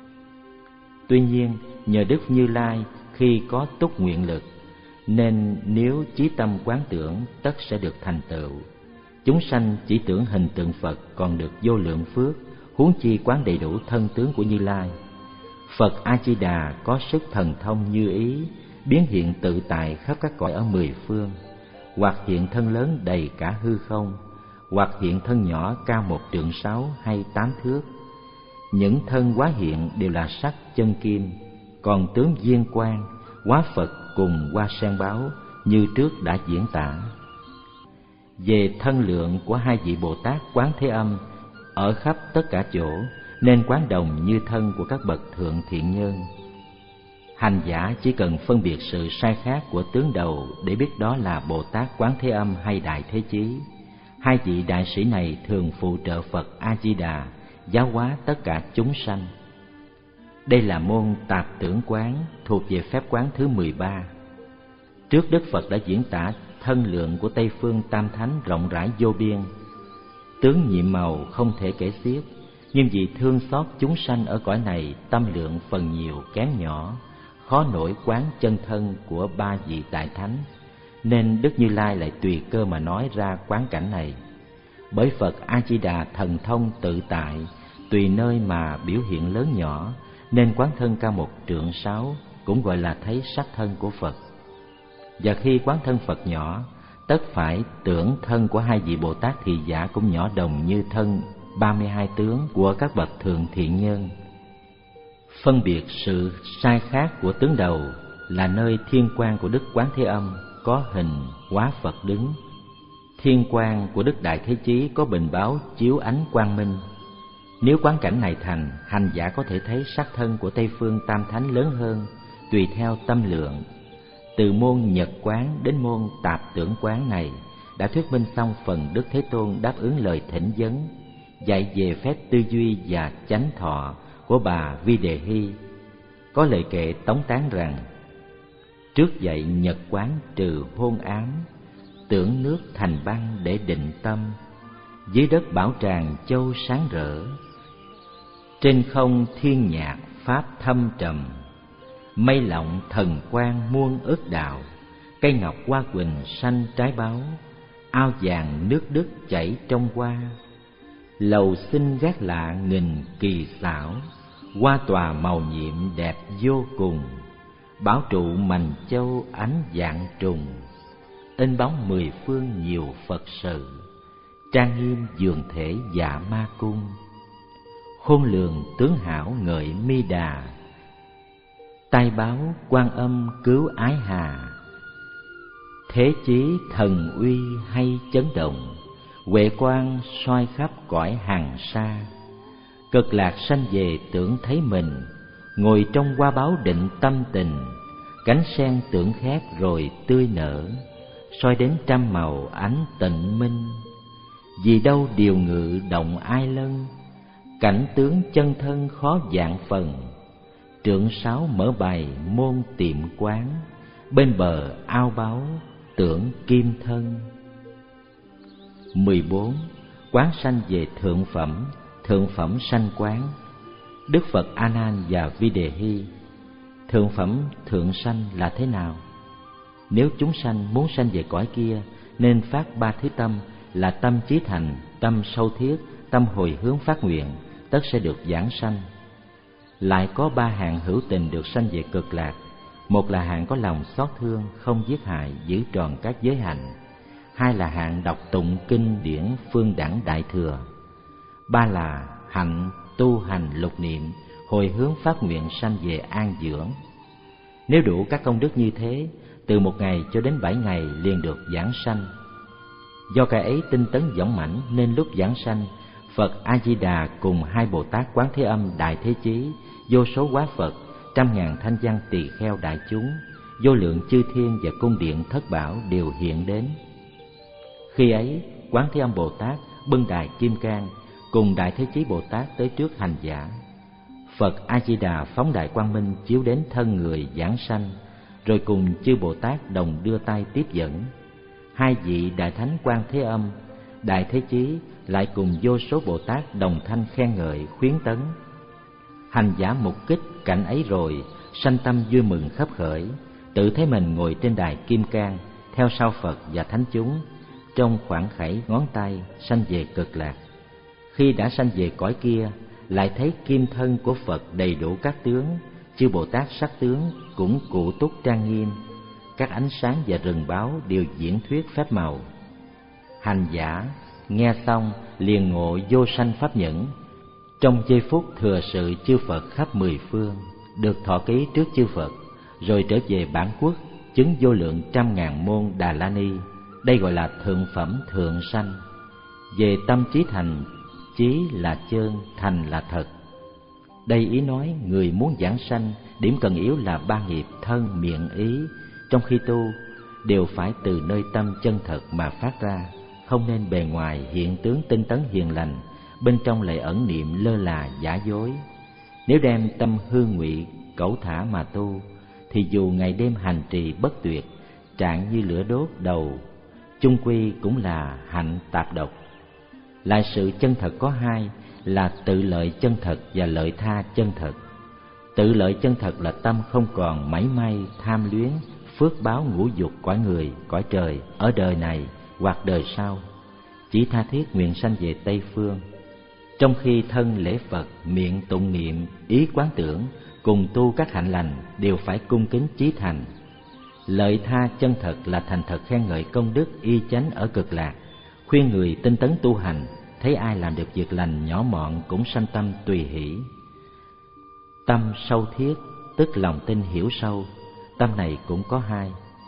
[SPEAKER 1] Tuy nhiên, nhờ Đức Như Lai khi có túc nguyện lực, nên nếu chí tâm quán tưởng tất sẽ được thành tựu. Chúng sanh chỉ tưởng hình tượng Phật còn được vô lượng phước, huống chi quán đầy đủ thân tướng của Như Lai. Phật A Di Đà có sức thần thông như ý, biến hiện tự tại khắp các cõi ở mười phương, hoặc hiện thân lớn đầy cả hư không, hoặc hiện thân nhỏ cao một trượng sáu hay tám thước. Những thân hóa hiện đều là sắc chân kim, còn tướng viên quang, hóa Phật cùng hoa sen báo như trước đã diễn tả. Về thân lượng của hai vị Bồ Tát Quán Thế Âm ở khắp tất cả chỗ, nên quán đồng như thân của các bậc thượng thiện nhân. Hành giả chỉ cần phân biệt sự sai khác của tướng đầu để biết đó là Bồ Tát Quán Thế Âm hay Đại Thế Chí. Hai vị đại sĩ này thường phụ trợ Phật A Di Đà giáo hóa tất cả chúng sanh. Đây là môn tạp tưởng quán thuộc về phép quán thứ mười ba. Trước Đức Phật đã diễn tả thân lượng của Tây phương Tam Thánh rộng rãi vô biên, tướng nhiệm màu không thể kể xiết. Nhưng vì thương xót chúng sanh ở cõi này, tâm lượng phần nhiều kém nhỏ, khó nổi quán chân thân của ba vị đại thánh, nên Đức Như Lai lại tùy cơ mà nói ra quán cảnh này. Bởi Phật A Di Đà thần thông tự tại, tùy nơi mà biểu hiện lớn nhỏ, nên quán thân cao một trượng sáu cũng gọi là thấy sắc thân của Phật. Và khi quán thân Phật nhỏ, tất phải tưởng thân của hai vị Bồ Tát thị giả cũng nhỏ đồng như thân ba mươi hai tướng của các bậc thượng thiện nhân. Phân biệt sự sai khác của tướng đầu là nơi thiên quang của Đức Quán Thế Âm có hình hóa Phật đứng, thiên quang của Đức Đại Thế Chí có bình báo chiếu ánh quang minh. Nếu quán cảnh này thành, hành giả có thể thấy sắc thân của Tây phương Tam Thánh lớn hơn, tùy theo tâm lượng. Từ môn nhật quán đến môn tạp tưởng quán này đã thuyết minh xong phần Đức Thế Tôn đáp ứng lời thỉnh vấn, dạy về phép tư duy và chánh thọ của bà Vi Đề Hy. Có lời kệ tống tán rằng: trước dạy nhật quán trừ hôn ám, tưởng nước thành băng để định tâm, dưới đất bảo tràng châu sáng rỡ, trên không thiên nhạc pháp thâm trầm, mây lọng thần quang muôn ức đạo, cây ngọc hoa quỳnh xanh trái báo, ao vàng nước Đức chảy trong hoa, lầu xinh gác lạ nghìn kỳ xảo, hoa tòa màu nhiệm đẹp vô cùng, bảo trụ mành châu ánh vạn trùng, in bóng mười phương nhiều Phật sự, trang nghiêm dường thể dạ ma cung, khôn lường tướng hảo ngợi mi đà, tai báo Quan Âm cứu ái hà, thế chí thần uy hay chấn động, huệ quang soi khắp cõi hàng xa, Cực lạc sanh về tưởng thấy mình, ngồi trong hoa báo định tâm tình. Cánh sen tưởng khép rồi tươi nở, soi đến trăm màu ánh tịnh minh. Vì đâu điều ngự động ai lân, cảnh tướng chân thân khó dạng phần. Trượng sáu mở bày môn tiệm quán, bên bờ ao báu tưởng kim thân. Mười bốn. Quán sanh về thượng phẩm, thượng phẩm sanh quán. Đức Phật A Nan và Vi Đề Hy: thượng phẩm thượng sanh là thế nào? Nếu chúng sanh muốn sanh về cõi kia, nên phát ba thứ tâm là tâm chí thành, tâm sâu thiết, tâm hồi hướng phát nguyện, tất sẽ được giảng sanh. Lại có ba hạng hữu tình được sanh về cực lạc. Một là hạng có lòng xót thương, không giết hại, giữ tròn các giới hạnh. Hai là hạng đọc tụng kinh điển phương đẳng đại thừa. Ba là hạnh tu hành lục niệm, hồi hướng phát nguyện sanh về an dưỡng. Nếu đủ các công đức như thế, từ một ngày cho đến bảy ngày liền được giảng sanh. Do cái ấy tinh tấn dũng mãnh, nên lúc giảng sanh, Phật A Di Đà cùng hai Bồ Tát Quán Thế Âm Đại Thế Chí, vô số quá Phật, trăm ngàn thanh văn tỳ kheo đại chúng, vô lượng chư thiên và cung điện thất bảo đều hiện đến. Khi ấy, Quán Thế Âm Bồ Tát bưng đài kim cang cùng Đại Thế Chí Bồ Tát tới trước hành giả. Phật A Di Đà phóng đại quang minh chiếu đến thân người giảng sanh, rồi cùng chư Bồ Tát đồng đưa tay tiếp dẫn. Hai vị Đại Thánh Quan Thế Âm, Đại Thế Chí lại cùng vô số Bồ Tát đồng thanh khen ngợi khuyến tấn. Hành giả mục kích cảnh ấy rồi, sanh tâm vui mừng khắp khởi, tự thấy mình ngồi trên đài kim cang, theo sau Phật và thánh chúng, trong khoảng khẩy ngón tay sanh về cực lạc. Khi đã sanh về cõi kia, lại thấy kim thân của Phật đầy đủ các tướng, chư Bồ Tát sắc tướng cũng cụ túc trang nghiêm, các ánh sáng và rừng báo đều diễn thuyết phép màu. Hành giả nghe xong liền ngộ vô sanh pháp nhẫn, trong giây phút thừa sự chư Phật khắp mười phương, được thọ ký trước chư Phật, rồi trở về bản quốc chứng vô lượng trăm ngàn môn Đà La Ni. Đây gọi là thượng phẩm thượng sanh. Về tâm trí thành, chí là chơn, thành là thật. Đây ý nói người muốn giảng sanh, điểm cần yếu là ba nghiệp thân, miệng, ý. Trong khi tu, đều phải từ nơi tâm chân thật mà phát ra, không nên bề ngoài hiện tướng tinh tấn hiền lành, bên trong lại ẩn niệm lơ là giả dối. Nếu đem tâm hư ngụy cẩu thả mà tu, thì dù ngày đêm hành trì bất tuyệt, trạng như lửa đốt đầu, chung quy cũng là hạnh tạp độc. Lại sự chân thật có hai, là tự lợi chân thật và lợi tha chân thật. Tự lợi chân thật là tâm không còn mảy may tham luyến phước báo ngũ dục cõi người, cõi trời ở đời này hoặc đời sau, chỉ tha thiết nguyện sanh về Tây phương. Trong khi thân lễ Phật, miệng tụng niệm, ý quán tưởng, cùng tu các hạnh lành đều phải cung kính chí thành. Lợi tha chân thật là thành thật khen ngợi công đức y chánh ở cực lạc, khuyên người tinh tấn tu hành, thấy ai làm được việc lành nhỏ mọn cũng sanh tâm tùy hỷ. Tâm sâu thiết tức lòng tin hiểu sâu, tâm này cũng có hai.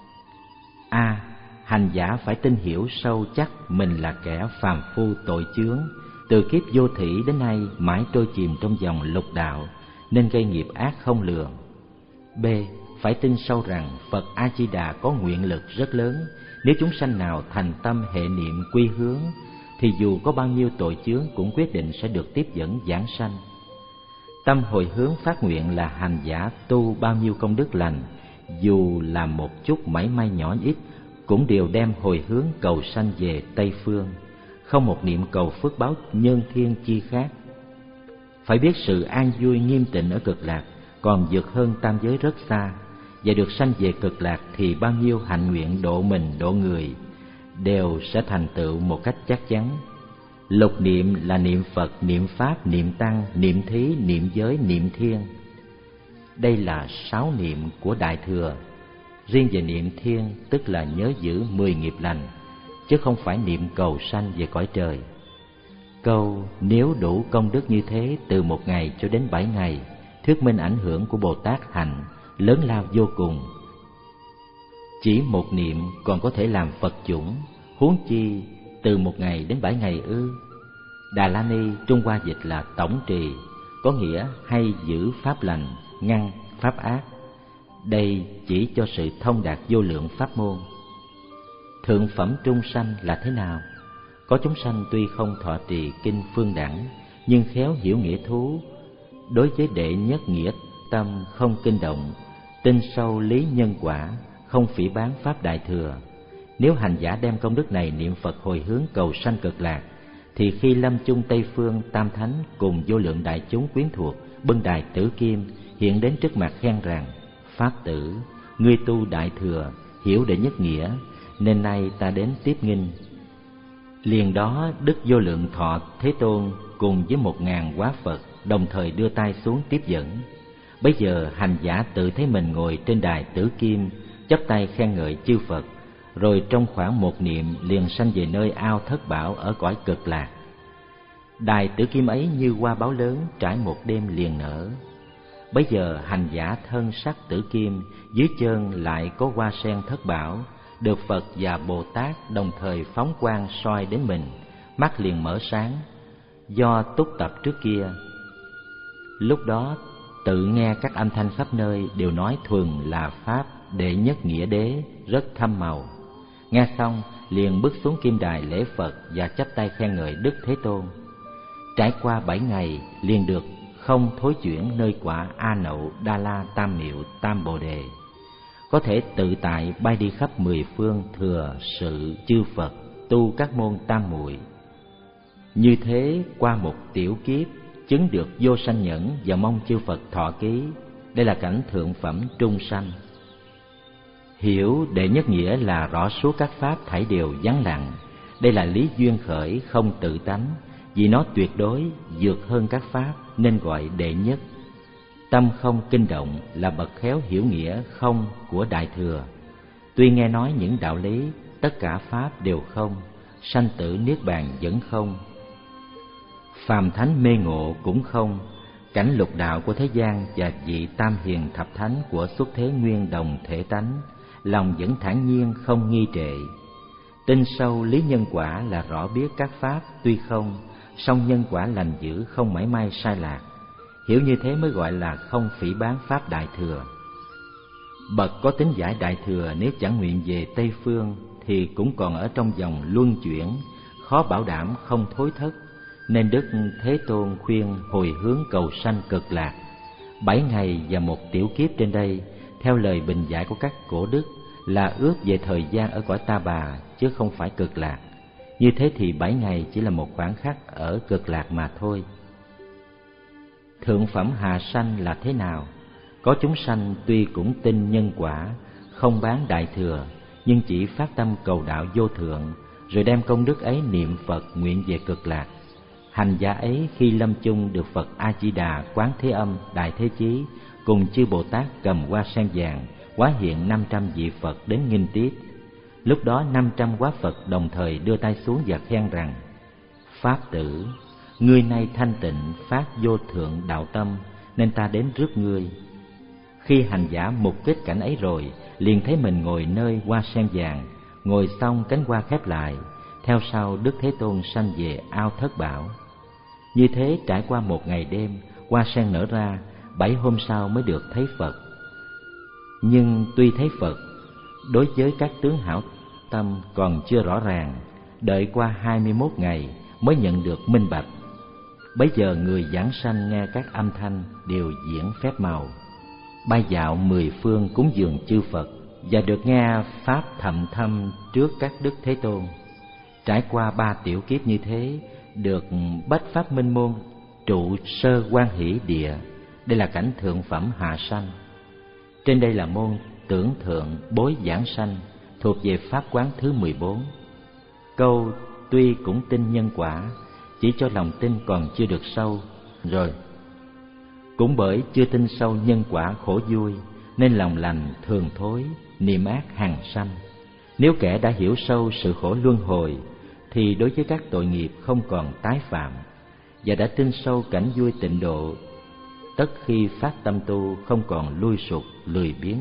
[SPEAKER 1] A. Hành giả phải tin hiểu sâu chắc mình là kẻ phàm phu tội chướng, từ kiếp vô thỉ đến nay mãi trôi chìm trong dòng lục đạo, nên gây nghiệp ác không lường. B. Phải tin sâu rằng Phật A Di Đà có nguyện lực rất lớn, nếu chúng sanh nào thành tâm hệ niệm quy hướng, thì dù có bao nhiêu tội chướng cũng quyết định sẽ được tiếp dẫn giảng sanh. Tâm hồi hướng phát nguyện là hành giả tu bao nhiêu công đức lành, dù là một chút mảy may nhỏ ít, cũng đều đem hồi hướng cầu sanh về Tây phương, không một niệm cầu phước báo nhân thiên chi khác. Phải biết sự an vui nghiêm tịnh ở cực lạc còn vượt hơn tam giới rất xa, và được sanh về cực lạc thì bao nhiêu hạnh nguyện độ mình độ người đều sẽ thành tựu một cách chắc chắn. Lục niệm là niệm Phật, niệm Pháp, niệm Tăng, niệm Thí, niệm Giới, niệm Thiên. Đây là sáu niệm của Đại Thừa. Riêng về niệm Thiên tức là nhớ giữ mười nghiệp lành, chứ không phải niệm cầu sanh về cõi trời. Câu nếu đủ công đức như thế từ một ngày cho đến bảy ngày, thuyết minh ảnh hưởng của Bồ Tát hạnh lớn lao vô cùng. Chỉ một niệm còn có thể làm Phật chủng, huống chi từ một ngày đến bảy ngày ư? Đà La Ni Trung Hoa dịch là tổng trì, có nghĩa hay giữ pháp lành, ngăn pháp ác. Đây chỉ cho sự thông đạt vô lượng pháp môn. Thượng phẩm trung sanh là thế nào? Có chúng sanh tuy không thọ trì kinh phương đẳng, nhưng khéo hiểu nghĩa thú, đối với đệ nhất nghĩa tâm không kinh động, tin sâu lý nhân quả, không phỉ báng pháp đại thừa. Nếu hành giả đem công đức này niệm Phật hồi hướng cầu sanh cực lạc, thì khi lâm chung Tây Phương, Tam Thánh cùng vô lượng đại chúng quyến thuộc bưng đài tử kim hiện đến trước mặt khen rằng: Pháp tử, ngươi tu đại thừa, hiểu đệ nhất nghĩa, nên nay ta đến tiếp nghinh. Liền đó Đức Vô Lượng Thọ Thế Tôn cùng với một ngàn hóa Phật đồng thời đưa tay xuống tiếp dẫn. Bấy giờ hành giả tự thấy mình ngồi trên đài tử kim, chắp tay khen ngợi chư Phật, rồi trong khoảng một niệm liền sanh về nơi ao thất bảo ở cõi cực lạc. Đài tử kim ấy như hoa báo lớn trải một đêm liền nở. Bấy giờ hành giả thân sắc tử kim, dưới chân lại có hoa sen thất bảo, được Phật và Bồ Tát đồng thời phóng quang soi đến mình, mắt liền mở sáng. Do túc tập trước kia, lúc đó tự nghe các âm thanh khắp nơi đều nói thuần là pháp đệ nhất nghĩa đế, rất thâm màu. Nghe xong liền bước xuống kim đài lễ Phật và chắp tay khen ngợi Đức Thế Tôn. Trải qua bảy ngày liền được không thối chuyển nơi quả A Nậu Đa La Tam Miệu Tam Bồ Đề, có thể tự tại bay đi khắp mười phương thừa sự chư Phật tu các môn tam muội. Như thế qua một tiểu kiếp chứng được vô sanh nhẫn và mong chư Phật thọ ký. Đây là cảnh thượng phẩm trung sanh. Hiểu đệ nhất nghĩa là rõ suốt các pháp thảy đều vắng lặng. Đây là lý duyên khởi không tự tánh, vì nó tuyệt đối vượt hơn các pháp nên gọi đệ nhất. Tâm không kinh động là bậc khéo hiểu nghĩa không của Đại Thừa. Tuy nghe nói những đạo lý, tất cả pháp đều không, sanh tử niết bàn vẫn không, phàm thánh mê ngộ cũng không, cảnh lục đạo của thế gian và vị tam hiền thập thánh của xuất thế nguyên đồng thể tánh, lòng vẫn thản nhiên không nghi trệ. Tin sâu lý nhân quả là rõ biết các pháp tuy không, song nhân quả lành dữ không mảy may sai lạc. Hiểu như thế mới gọi là không phỉ báng pháp Đại Thừa. Bậc có tính giải Đại Thừa nếu chẳng nguyện về Tây Phương thì cũng còn ở trong vòng luân chuyển, khó bảo đảm không thối thất, nên Đức Thế Tôn khuyên hồi hướng cầu sanh cực lạc. Bảy ngày và một tiểu kiếp trên đây, theo lời bình giải của các cổ đức, là ước về thời gian ở cõi Ta Bà chứ không phải cực lạc. Như thế thì bảy ngày chỉ là một khoảng khắc ở cực lạc mà thôi. Thượng phẩm hạ sanh là thế nào? Có chúng sanh tuy cũng tin nhân quả, không bán Đại Thừa, nhưng chỉ phát tâm cầu đạo vô thượng, rồi đem công đức ấy niệm Phật nguyện về cực lạc. Hành giả ấy khi lâm chung được Phật A Di Đà, Quán Thế Âm, Đại Thế Chí cùng chư Bồ Tát cầm hoa sen vàng hóa hiện năm trăm vị Phật đến nghinh tiếp. Lúc đó năm trăm hóa Phật đồng thời đưa tay xuống và khen rằng: Pháp tử, ngươi nay thanh tịnh phát vô thượng đạo tâm, nên ta đến rước ngươi. Khi hành giả mục kích cảnh ấy rồi, liền thấy mình ngồi nơi hoa sen vàng, ngồi xong cánh hoa khép lại, theo sau Đức Thế Tôn sanh về ao thất bảo. Như thế trải qua một ngày đêm, hoa sen nở ra, bảy hôm sau mới được thấy Phật. Nhưng tuy thấy Phật, đối với các tướng hảo tâm còn chưa rõ ràng, đợi qua hai mươi mốt ngày mới nhận được minh bạch. Bấy giờ người giảng sanh nghe các âm thanh đều diễn phép màu, bay dạo mười phương cúng dường chư Phật, và được nghe pháp thậm thâm trước các Đức Thế Tôn. Trải qua ba tiểu kiếp như thế, được bách pháp minh môn, trụ sơ quan hỷ địa. Đây là cảnh thượng phẩm hạ sanh. Trên đây là môn tưởng thượng bối giảng sanh, thuộc về pháp quán thứ mười bốn. Câu tuy cũng tin nhân quả, chỉ cho lòng tin còn chưa được sâu. Rồi cũng bởi chưa tin sâu nhân quả khổ vui, nên lòng lành thường thối, niệm ác hằng sanh. Nếu kẻ đã hiểu sâu sự khổ luân hồi, thì đối với các tội nghiệp không còn tái phạm, và đã tin sâu cảnh vui tịnh độ, tất khi phát tâm tu không còn lui sụt lười biếng.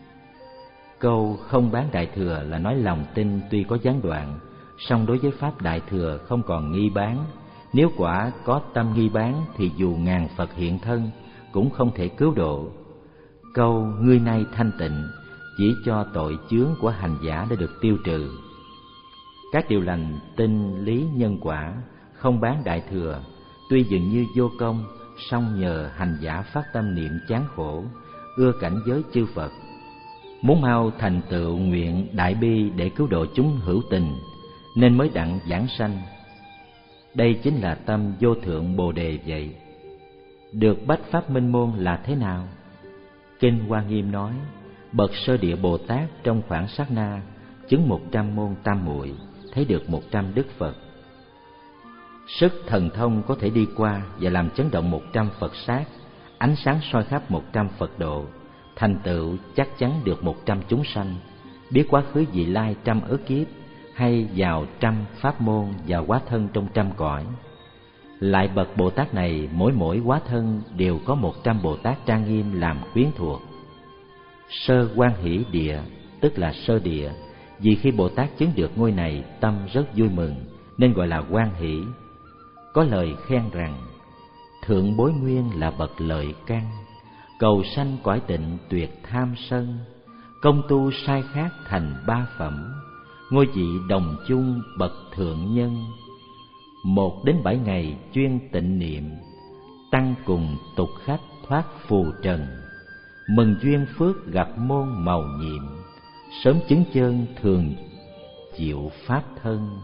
[SPEAKER 1] Câu không bán Đại Thừa là nói lòng tin tuy có gián đoạn, song đối với pháp Đại Thừa không còn nghi bán, Nếu quả có tâm nghi bán thì dù ngàn Phật hiện thân cũng không thể cứu độ. Câu ngươi nay thanh tịnh chỉ cho tội chướng của hành giả đã được tiêu trừ. Các điều lành tinh lý nhân quả không bán đại thừa, tuy dường như vô công, song nhờ hành giả phát tâm niệm chán khổ, ưa cảnh giới chư Phật, muốn mau thành tựu nguyện đại bi để cứu độ chúng hữu tình, nên mới đặng giảng sanh. Đây chính là tâm vô thượng Bồ Đề vậy. Được bách pháp minh môn là thế nào? Kinh Hoa Nghiêm nói, bậc sơ địa Bồ Tát trong khoảng sát na chứng một trăm môn tam muội, thấy được một trăm đức Phật. Sức thần thông có thể đi qua và làm chấn động một trăm Phật sát, ánh sáng soi khắp một trăm Phật độ, thành tựu chắc chắn được một trăm chúng sanh, biết quá khứ vị lai trăm ức kiếp, hay vào trăm pháp môn và hóa thân trong trăm cõi. Lại bậc Bồ Tát này mỗi mỗi hóa thân đều có một trăm Bồ Tát trang nghiêm làm quyến thuộc. Sơ Quan Hỷ Địa tức là sơ địa, vì khi Bồ Tát chứng được ngôi này tâm rất vui mừng nên gọi là Quan Hỷ. Có lời khen rằng thượng bối nguyên là bậc lợi căn, cầu sanh cõi tịnh tuyệt tham sân, công tu sai khác thành ba phẩm, ngôi vị đồng chung bậc thượng nhân. Một đến bảy ngày chuyên tịnh niệm, tăng cùng tục khách thoát phù trần, mừng duyên phước gặp môn màu nhiệm, sớm chứng chân thường chịu pháp thân.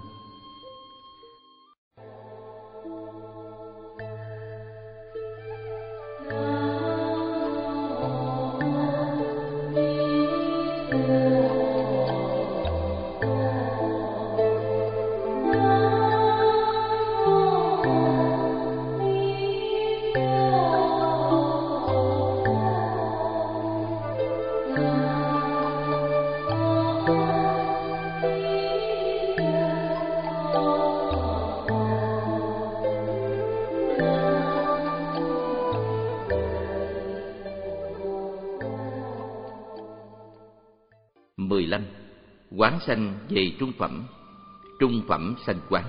[SPEAKER 2] mười lăm. Quán sanh về trung phẩm. Trung phẩm sanh quán.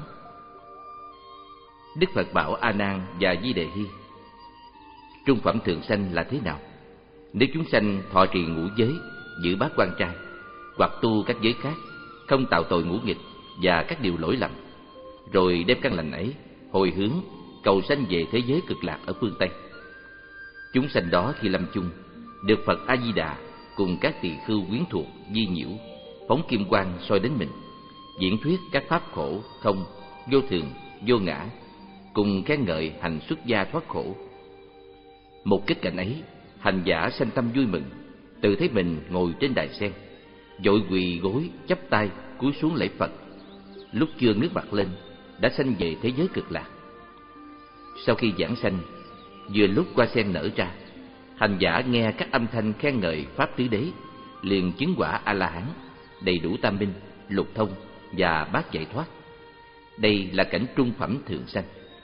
[SPEAKER 2] Đức Phật bảo A Nan và Di Đề Hy: trung phẩm thượng sanh là thế nào? Nếu chúng sanh thọ trì ngũ giới, giữ bát quan trai, hoặc tu các giới khác, không tạo tội ngũ nghịch và các điều lỗi lầm, rồi đem căn lành ấy hồi hướng cầu sanh về thế giới cực lạc ở phương Tây, chúng sanh đó khi lâm chung được Phật A Di Đà cùng các tỳ khưu quyến thuộc di nhiễu, phóng kim quang soi đến mình, diễn thuyết các pháp khổ không, vô thường, vô ngã, cùng khen ngợi hành xuất gia thoát khổ. Một kết cảnh ấy, hành giả sanh tâm vui mừng, tự thấy mình ngồi trên đài sen, vội quỳ gối chắp tay cúi xuống lễ Phật. Lúc chưa ngước mặt lên đã sanh về thế giới cực lạc. Sau khi giảng sanh, vừa lúc hoa sen nở ra, hành giả nghe các âm thanh khen ngợi pháp tứ đế, liền chứng quả A La Hán, đầy đủ tam minh, lục thông và bát giải thoát. Đây là cảnh trung phẩm thượng sanh.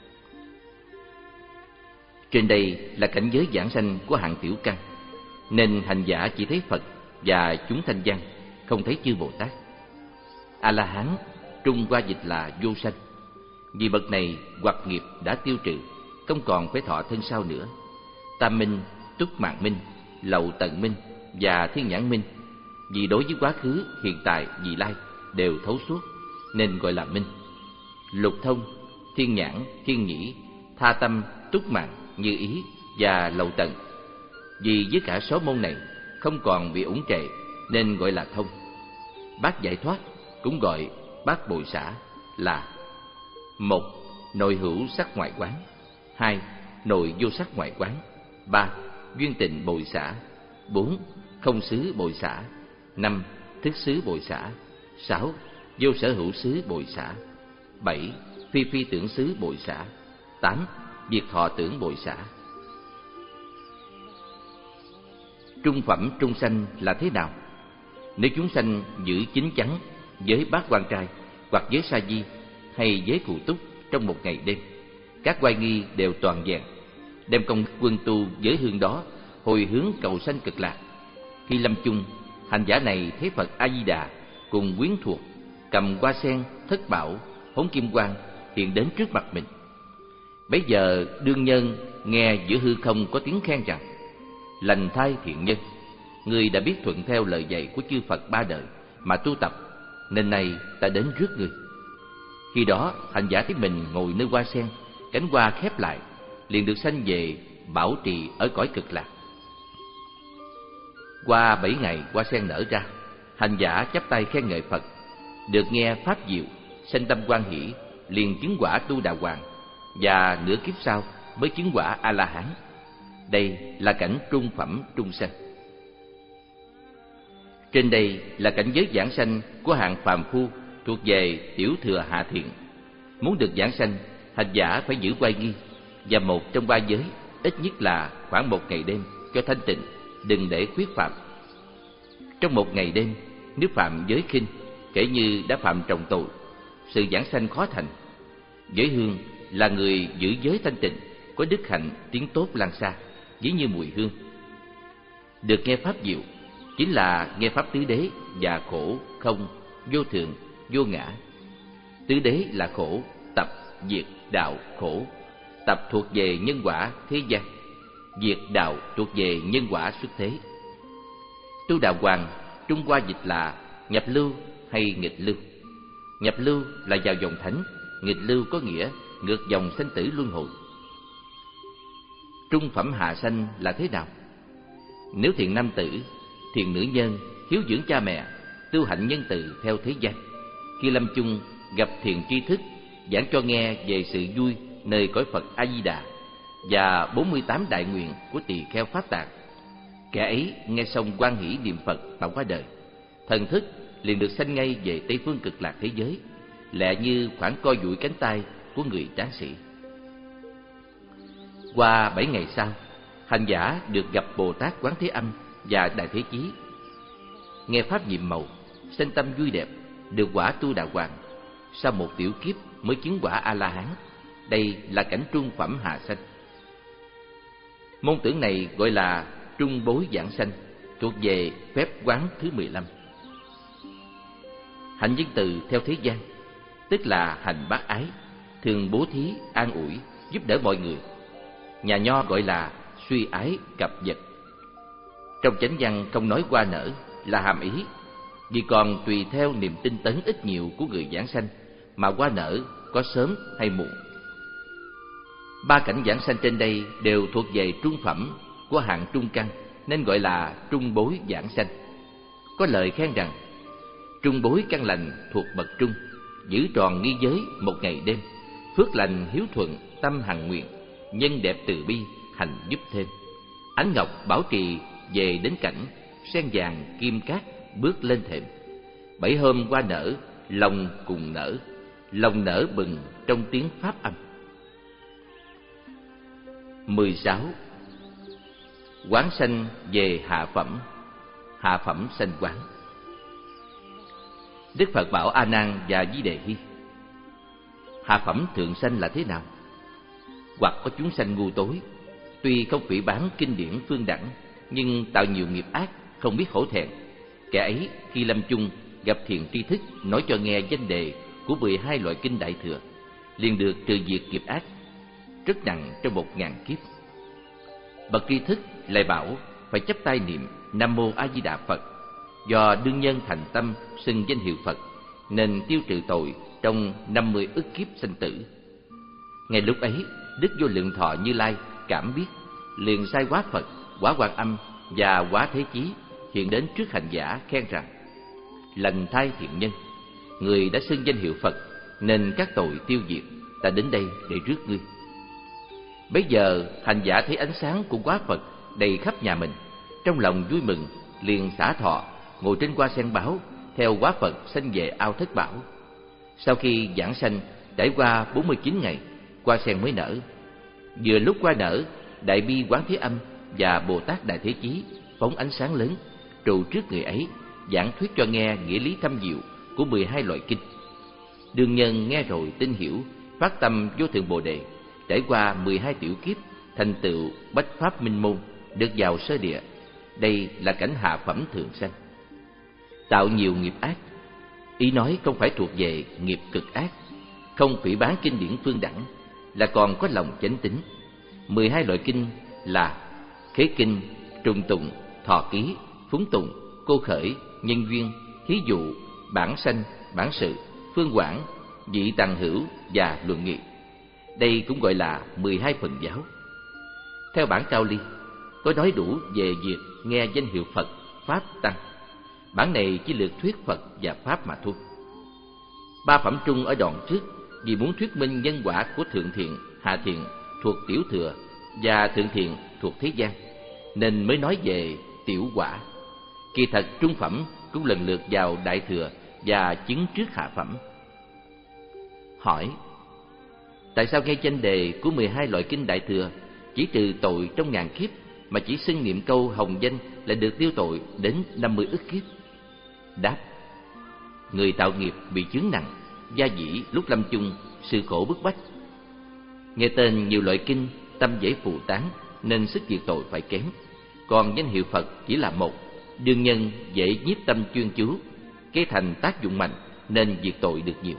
[SPEAKER 2] Trên đây là cảnh giới giảng sanh của hạng tiểu căn, nên hành giả chỉ thấy Phật và chúng thanh văn, không thấy chư Bồ Tát. A La Hán trung qua dịch là vô sanh, vì bậc này hoặc nghiệp đã tiêu trừ, không còn phải thọ thân sau nữa. Tam minh, túc mạng minh, lậu tận minh và thiên nhãn minh, vì đối với quá khứ, hiện tại, vị lai đều thấu suốt, nên gọi là minh. Lục thông, thiên nhãn, thiên nhĩ, tha tâm, túc mạng, như ý và lậu tận, vì với cả sáu môn này không còn bị uẩn trệ, nên gọi là thông. Bát giải thoát cũng gọi bát bội xả là: một. Nội hữu sắc ngoại quán. Hai. Nội vô sắc ngoại quán. Ba. Duyên tịnh bội xả. Bốn. Không xứ bội xả. Năm. Thức xứ bội xả. Sáu. Vô sở hữu xứ bội xả. Bảy. Phi phi tưởng xứ bội xả. Tám. Biệt thọ tưởng bội xả. Trung phẩm trung sanh là thế nào? Nếu chúng sanh giữ chín chắn với bát quan trai, hoặc với sa di hay với phù túc trong một ngày đêm, các oai nghi đều toàn vẹn, đem công quân tu với hương đó hồi hướng cầu sanh cực lạc. Khi lâm chung, hành giả này thấy Phật A Di Đà cùng quyến thuộc cầm hoa sen, thất bảo, hống kim quang hiện đến trước mặt mình, Bấy giờ đương nhân nghe giữa hư không có tiếng khen rằng: lành thay thiện nhân, ngươi đã biết thuận theo lời dạy của chư Phật ba đời mà tu tập, nên nay ta đến rước ngươi. Khi đó hành giả thấy mình ngồi nơi hoa sen, cánh hoa khép lại, liền được sanh về bảo trì ở cõi cực lạc. Qua bảy ngày hoa sen nở ra, hành giả chắp tay khen ngợi Phật, được nghe pháp diệu, sanh tâm hoan hỷ, liền chứng quả Tu Đà Hoàng, và nửa kiếp sau mới chứng quả A La Hán. Đây là cảnh trung phẩm trung sanh. Trên đây là cảnh giới giảng sanh của hạng phàm phu thuộc về tiểu thừa hạ thiện. Muốn được giảng sanh, hành giả phải giữ oai nghi, và một trong ba giới, ít nhất là khoảng một ngày đêm cho thanh tịnh, đừng để khuyết phạm. Trong một ngày đêm, nếu phạm giới khinh, kể như đã phạm trọng tội, sự giảng sanh khó thành. Giới hương là người giữ giới thanh tịnh, có đức hạnh tiếng tốt lan xa, ví như mùi hương. Được nghe pháp diệu chính là nghe pháp tứ đế và khổ, không, vô thường, vô ngã. Tứ đế là khổ, tập, diệt, đạo, khổ. Tập thuộc về nhân quả thế gian, diệt, đạo thuộc về nhân quả xuất thế. Tu Đà Hoàng Trung Hoa dịch là nhập lưu hay nghịch lưu. Nhập lưu là vào dòng thánh, nghịch lưu có nghĩa ngược dòng sanh tử luân hồi. Trung phẩm hạ sanh là thế nào? Nếu thiện nam tử, thiện nữ nhân, hiếu dưỡng cha mẹ, tu hạnh nhân từ theo thế gian, khi lâm chung gặp thiện tri thức, giảng cho nghe về sự vui nơi cõi Phật A Di Đà và bốn mươi tám đại nguyện của tỳ kheo Pháp Tạng, kẻ ấy nghe xong hoan hỷ niệm Phật mà qua đời, thần thức liền được sanh ngay về Tây phương cực lạc thế giới, lẹ như khoảng co duỗi cánh tay của người tráng sĩ. Qua bảy ngày sau, hành giả được gặp Bồ Tát Quán Thế Âm và Đại Thế Chí, nghe pháp nhiệm màu, sanh tâm vui đẹp, được quả Tu Đà Hoàng. Sau một tiểu kiếp mới chứng quả A La Hán. Đây là cảnh trung phẩm hạ sanh. Môn tưởng này gọi là trung bối giảng sanh, thuộc về phép quán thứ mười lăm. Hạnh nhân từ theo thế gian, tức là hành bác ái, thường bố thí, an ủi, giúp đỡ mọi người. Nhà Nho gọi là suy ái cập vật. Trong chánh văn không nói qua nở là hàm ý, vì còn tùy theo niềm tinh tấn ít nhiều của người giảng sanh mà qua nở có sớm hay muộn. Ba cảnh giảng sanh trên đây đều thuộc về trung phẩm của hạng trung căn, nên gọi là trung bối giảng sanh. Có lời khen rằng: trung bối căn lành thuộc bậc trung, giữ tròn nghi giới một ngày đêm, phước lành hiếu thuận, tâm hằng nguyện, nhân đẹp từ bi, hành giúp thêm. Ánh ngọc bảo trì về đến cảnh, sen vàng kim cát bước lên thềm. Bảy hôm qua nở, lòng cùng nở, lòng nở bừng trong tiếng pháp âm. Mười sáu. Quán sanh về hạ phẩm, hạ phẩm sanh quán. Đức Phật bảo A Nan và Di Đề Hy: hạ phẩm thượng sanh là thế nào? Hoặc có chúng sanh ngu tối, tuy không phỉ báng kinh điển phương đẳng, nhưng tạo nhiều nghiệp ác, không biết hổ thẹn. Kẻ ấy khi lâm chung gặp thiện tri thức nói cho nghe danh đề của mười hai loại kinh đại thừa, liền được trừ diệt nghiệp ác, rất nặng trong một ngàn kiếp. Bậc tri thức lại bảo phải chắp tay niệm Nam Mô A Di Đà Phật. Do đương nhân thành tâm xưng danh hiệu Phật, nên tiêu trừ tội trong năm mươi ức kiếp sanh tử. Ngay lúc ấy, Đức Vô Lượng Thọ Như Lai cảm biết, liền sai Quá Phật, Quá Quan Âm và Quá Thế Chí hiện đến trước hành giả khen rằng: lành thay thiện nhân, người đã xưng danh hiệu Phật nên các tội tiêu diệt, ta đến đây để rước ngươi. Bấy giờ hành giả thấy ánh sáng của Quá Phật đầy khắp nhà mình, trong lòng vui mừng, liền xả thọ ngồi trên hoa sen báo, theo Quá Phật sanh về ao Thất Bảo. Sau khi giảng sanh trải qua bốn mươi chín ngày, hoa sen mới nở. Vừa lúc hoa nở, Đại Bi Quán Thế Âm và Bồ Tát Đại Thế Chí phóng ánh sáng lớn trụ trước người ấy, giảng thuyết cho nghe nghĩa lý thâm diệu của mười hai loại kinh. Đương nhân nghe rồi tin hiểu, phát tâm vô thượng Bồ Đề, trải qua mười hai tiểu kiếp, thành tựu bách pháp minh môn, được vào sơ địa. Đây là cảnh hạ phẩm thượng sanh. Tạo nhiều nghiệp ác, ý nói không phải thuộc về nghiệp cực ác, không phỉ báng kinh điển phương đẳng, là còn có lòng chánh tín. Mười hai loại kinh là khế kinh, trùng tụng, thọ ký, phúng tụng, cô khởi, nhân duyên, thí dụ, bản sanh, bản sự, phương quảng, vị tằng hữu và luận nghị. Đây cũng gọi là mười hai phần giáo. Theo bản Cao Ly, có nói đủ về việc nghe danh hiệu Phật, Pháp, Tăng. Bản này chỉ lược thuyết Phật và Pháp mà thôi. Ba phẩm trung ở đoạn trước vì muốn thuyết minh nhân quả của thượng thiện, hạ thiện thuộc tiểu thừa và thượng thiện thuộc thế gian, nên mới nói về tiểu quả. Kỳ thật trung phẩm cũng lần lượt vào đại thừa và chứng trước hạ phẩm. Hỏi: tại sao nghe danh đề của mười hai loại kinh đại thừa chỉ trừ tội trong ngàn kiếp, mà chỉ xưng niệm câu hồng danh lại được tiêu tội đến năm mươi ức kiếp? Đáp: người tạo nghiệp bị chướng nặng, gia dĩ lúc lâm chung sự khổ bức bách. Nghe tên nhiều loại kinh, tâm dễ phù tán, nên sức diệt tội phải kém. Còn danh hiệu Phật chỉ là một, đương nhân dễ nhiếp tâm chuyên chú, kế thành tác dụng mạnh, nên diệt tội được nhiều.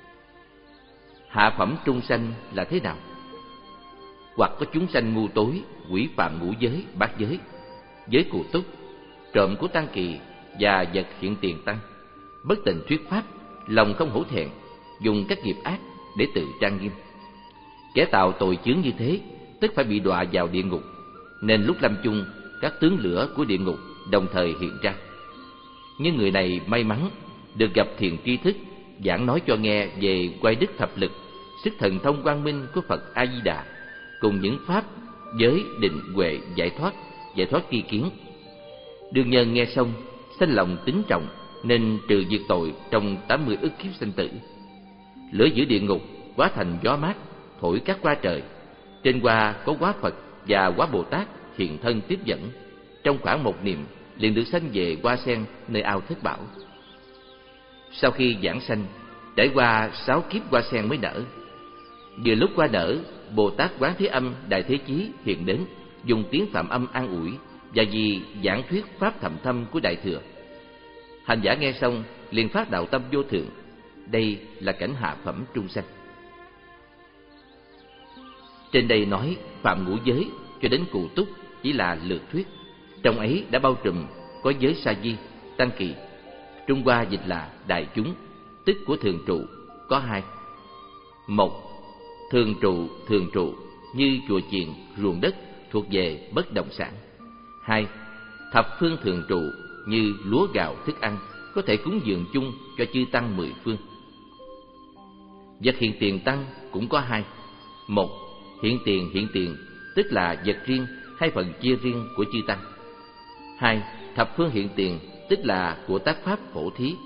[SPEAKER 2] Hạ phẩm trung sanh là thế nào? Hoặc có chúng sanh ngu tối, quỷ phạm ngũ giới, bát giới, giới cụ túc, trộm của tăng kỳ và vật hiện tiền tăng, bất tình thuyết pháp, lòng không hổ thẹn, dùng các nghiệp ác để tự trang nghiêm. Kẻ tạo tội chướng như thế tức phải bị đọa vào địa ngục, nên lúc lâm chung các tướng lửa của địa ngục đồng thời hiện ra. Nhưng người này may mắn được gặp thiền tri thức giảng nói cho nghe về quay đức thập lực, sức thần thông quang minh của Phật A Di Đà, cùng những pháp giới định huệ giải thoát, giải thoát tri kiến. Đương nhân nghe xong sanh lòng tín trọng, nên trừ diệt tội trong tám mươi ức kiếp sanh tử. Lửa giữa địa ngục hóa thành gió mát thổi cát qua trời. Trên hoa có hóa Phật và hóa Bồ Tát hiện thân tiếp dẫn. Trong khoảng một niệm liền được sanh về hoa sen nơi ao Thất Bảo. Sau khi giảng sanh, trải qua sáu kiếp hoa sen mới nở. Vừa lúc hoa nở, Bồ Tát Quán Thế Âm Đại Thế Chí hiện đến, dùng tiếng Phạm Âm an ủi và vì giảng thuyết pháp thầm thâm của Đại Thừa. Hành giả nghe xong liền phát đạo tâm vô thượng. Đây là cảnh hạ phẩm trung sanh. Trên đây nói phạm ngũ giới cho đến cụ túc chỉ là lược thuyết. Trong ấy đã bao trùm có giới sa di, tăng kỳ. Trung Hoa dịch là đại chúng, tức của thường trụ, có hai. Một, thường trụ, thường trụ như chùa chiền, ruộng đất thuộc về bất động sản. Hai, thập phương thường trụ như lúa gạo thức ăn, có thể cúng dường chung cho chư tăng mười phương. Vật hiện tiền tăng cũng có hai. Một, hiện tiền hiện tiền tức là vật riêng hay phần chia riêng của chư tăng. Hai, thập phương hiện tiền tức là của tác pháp phổ thí.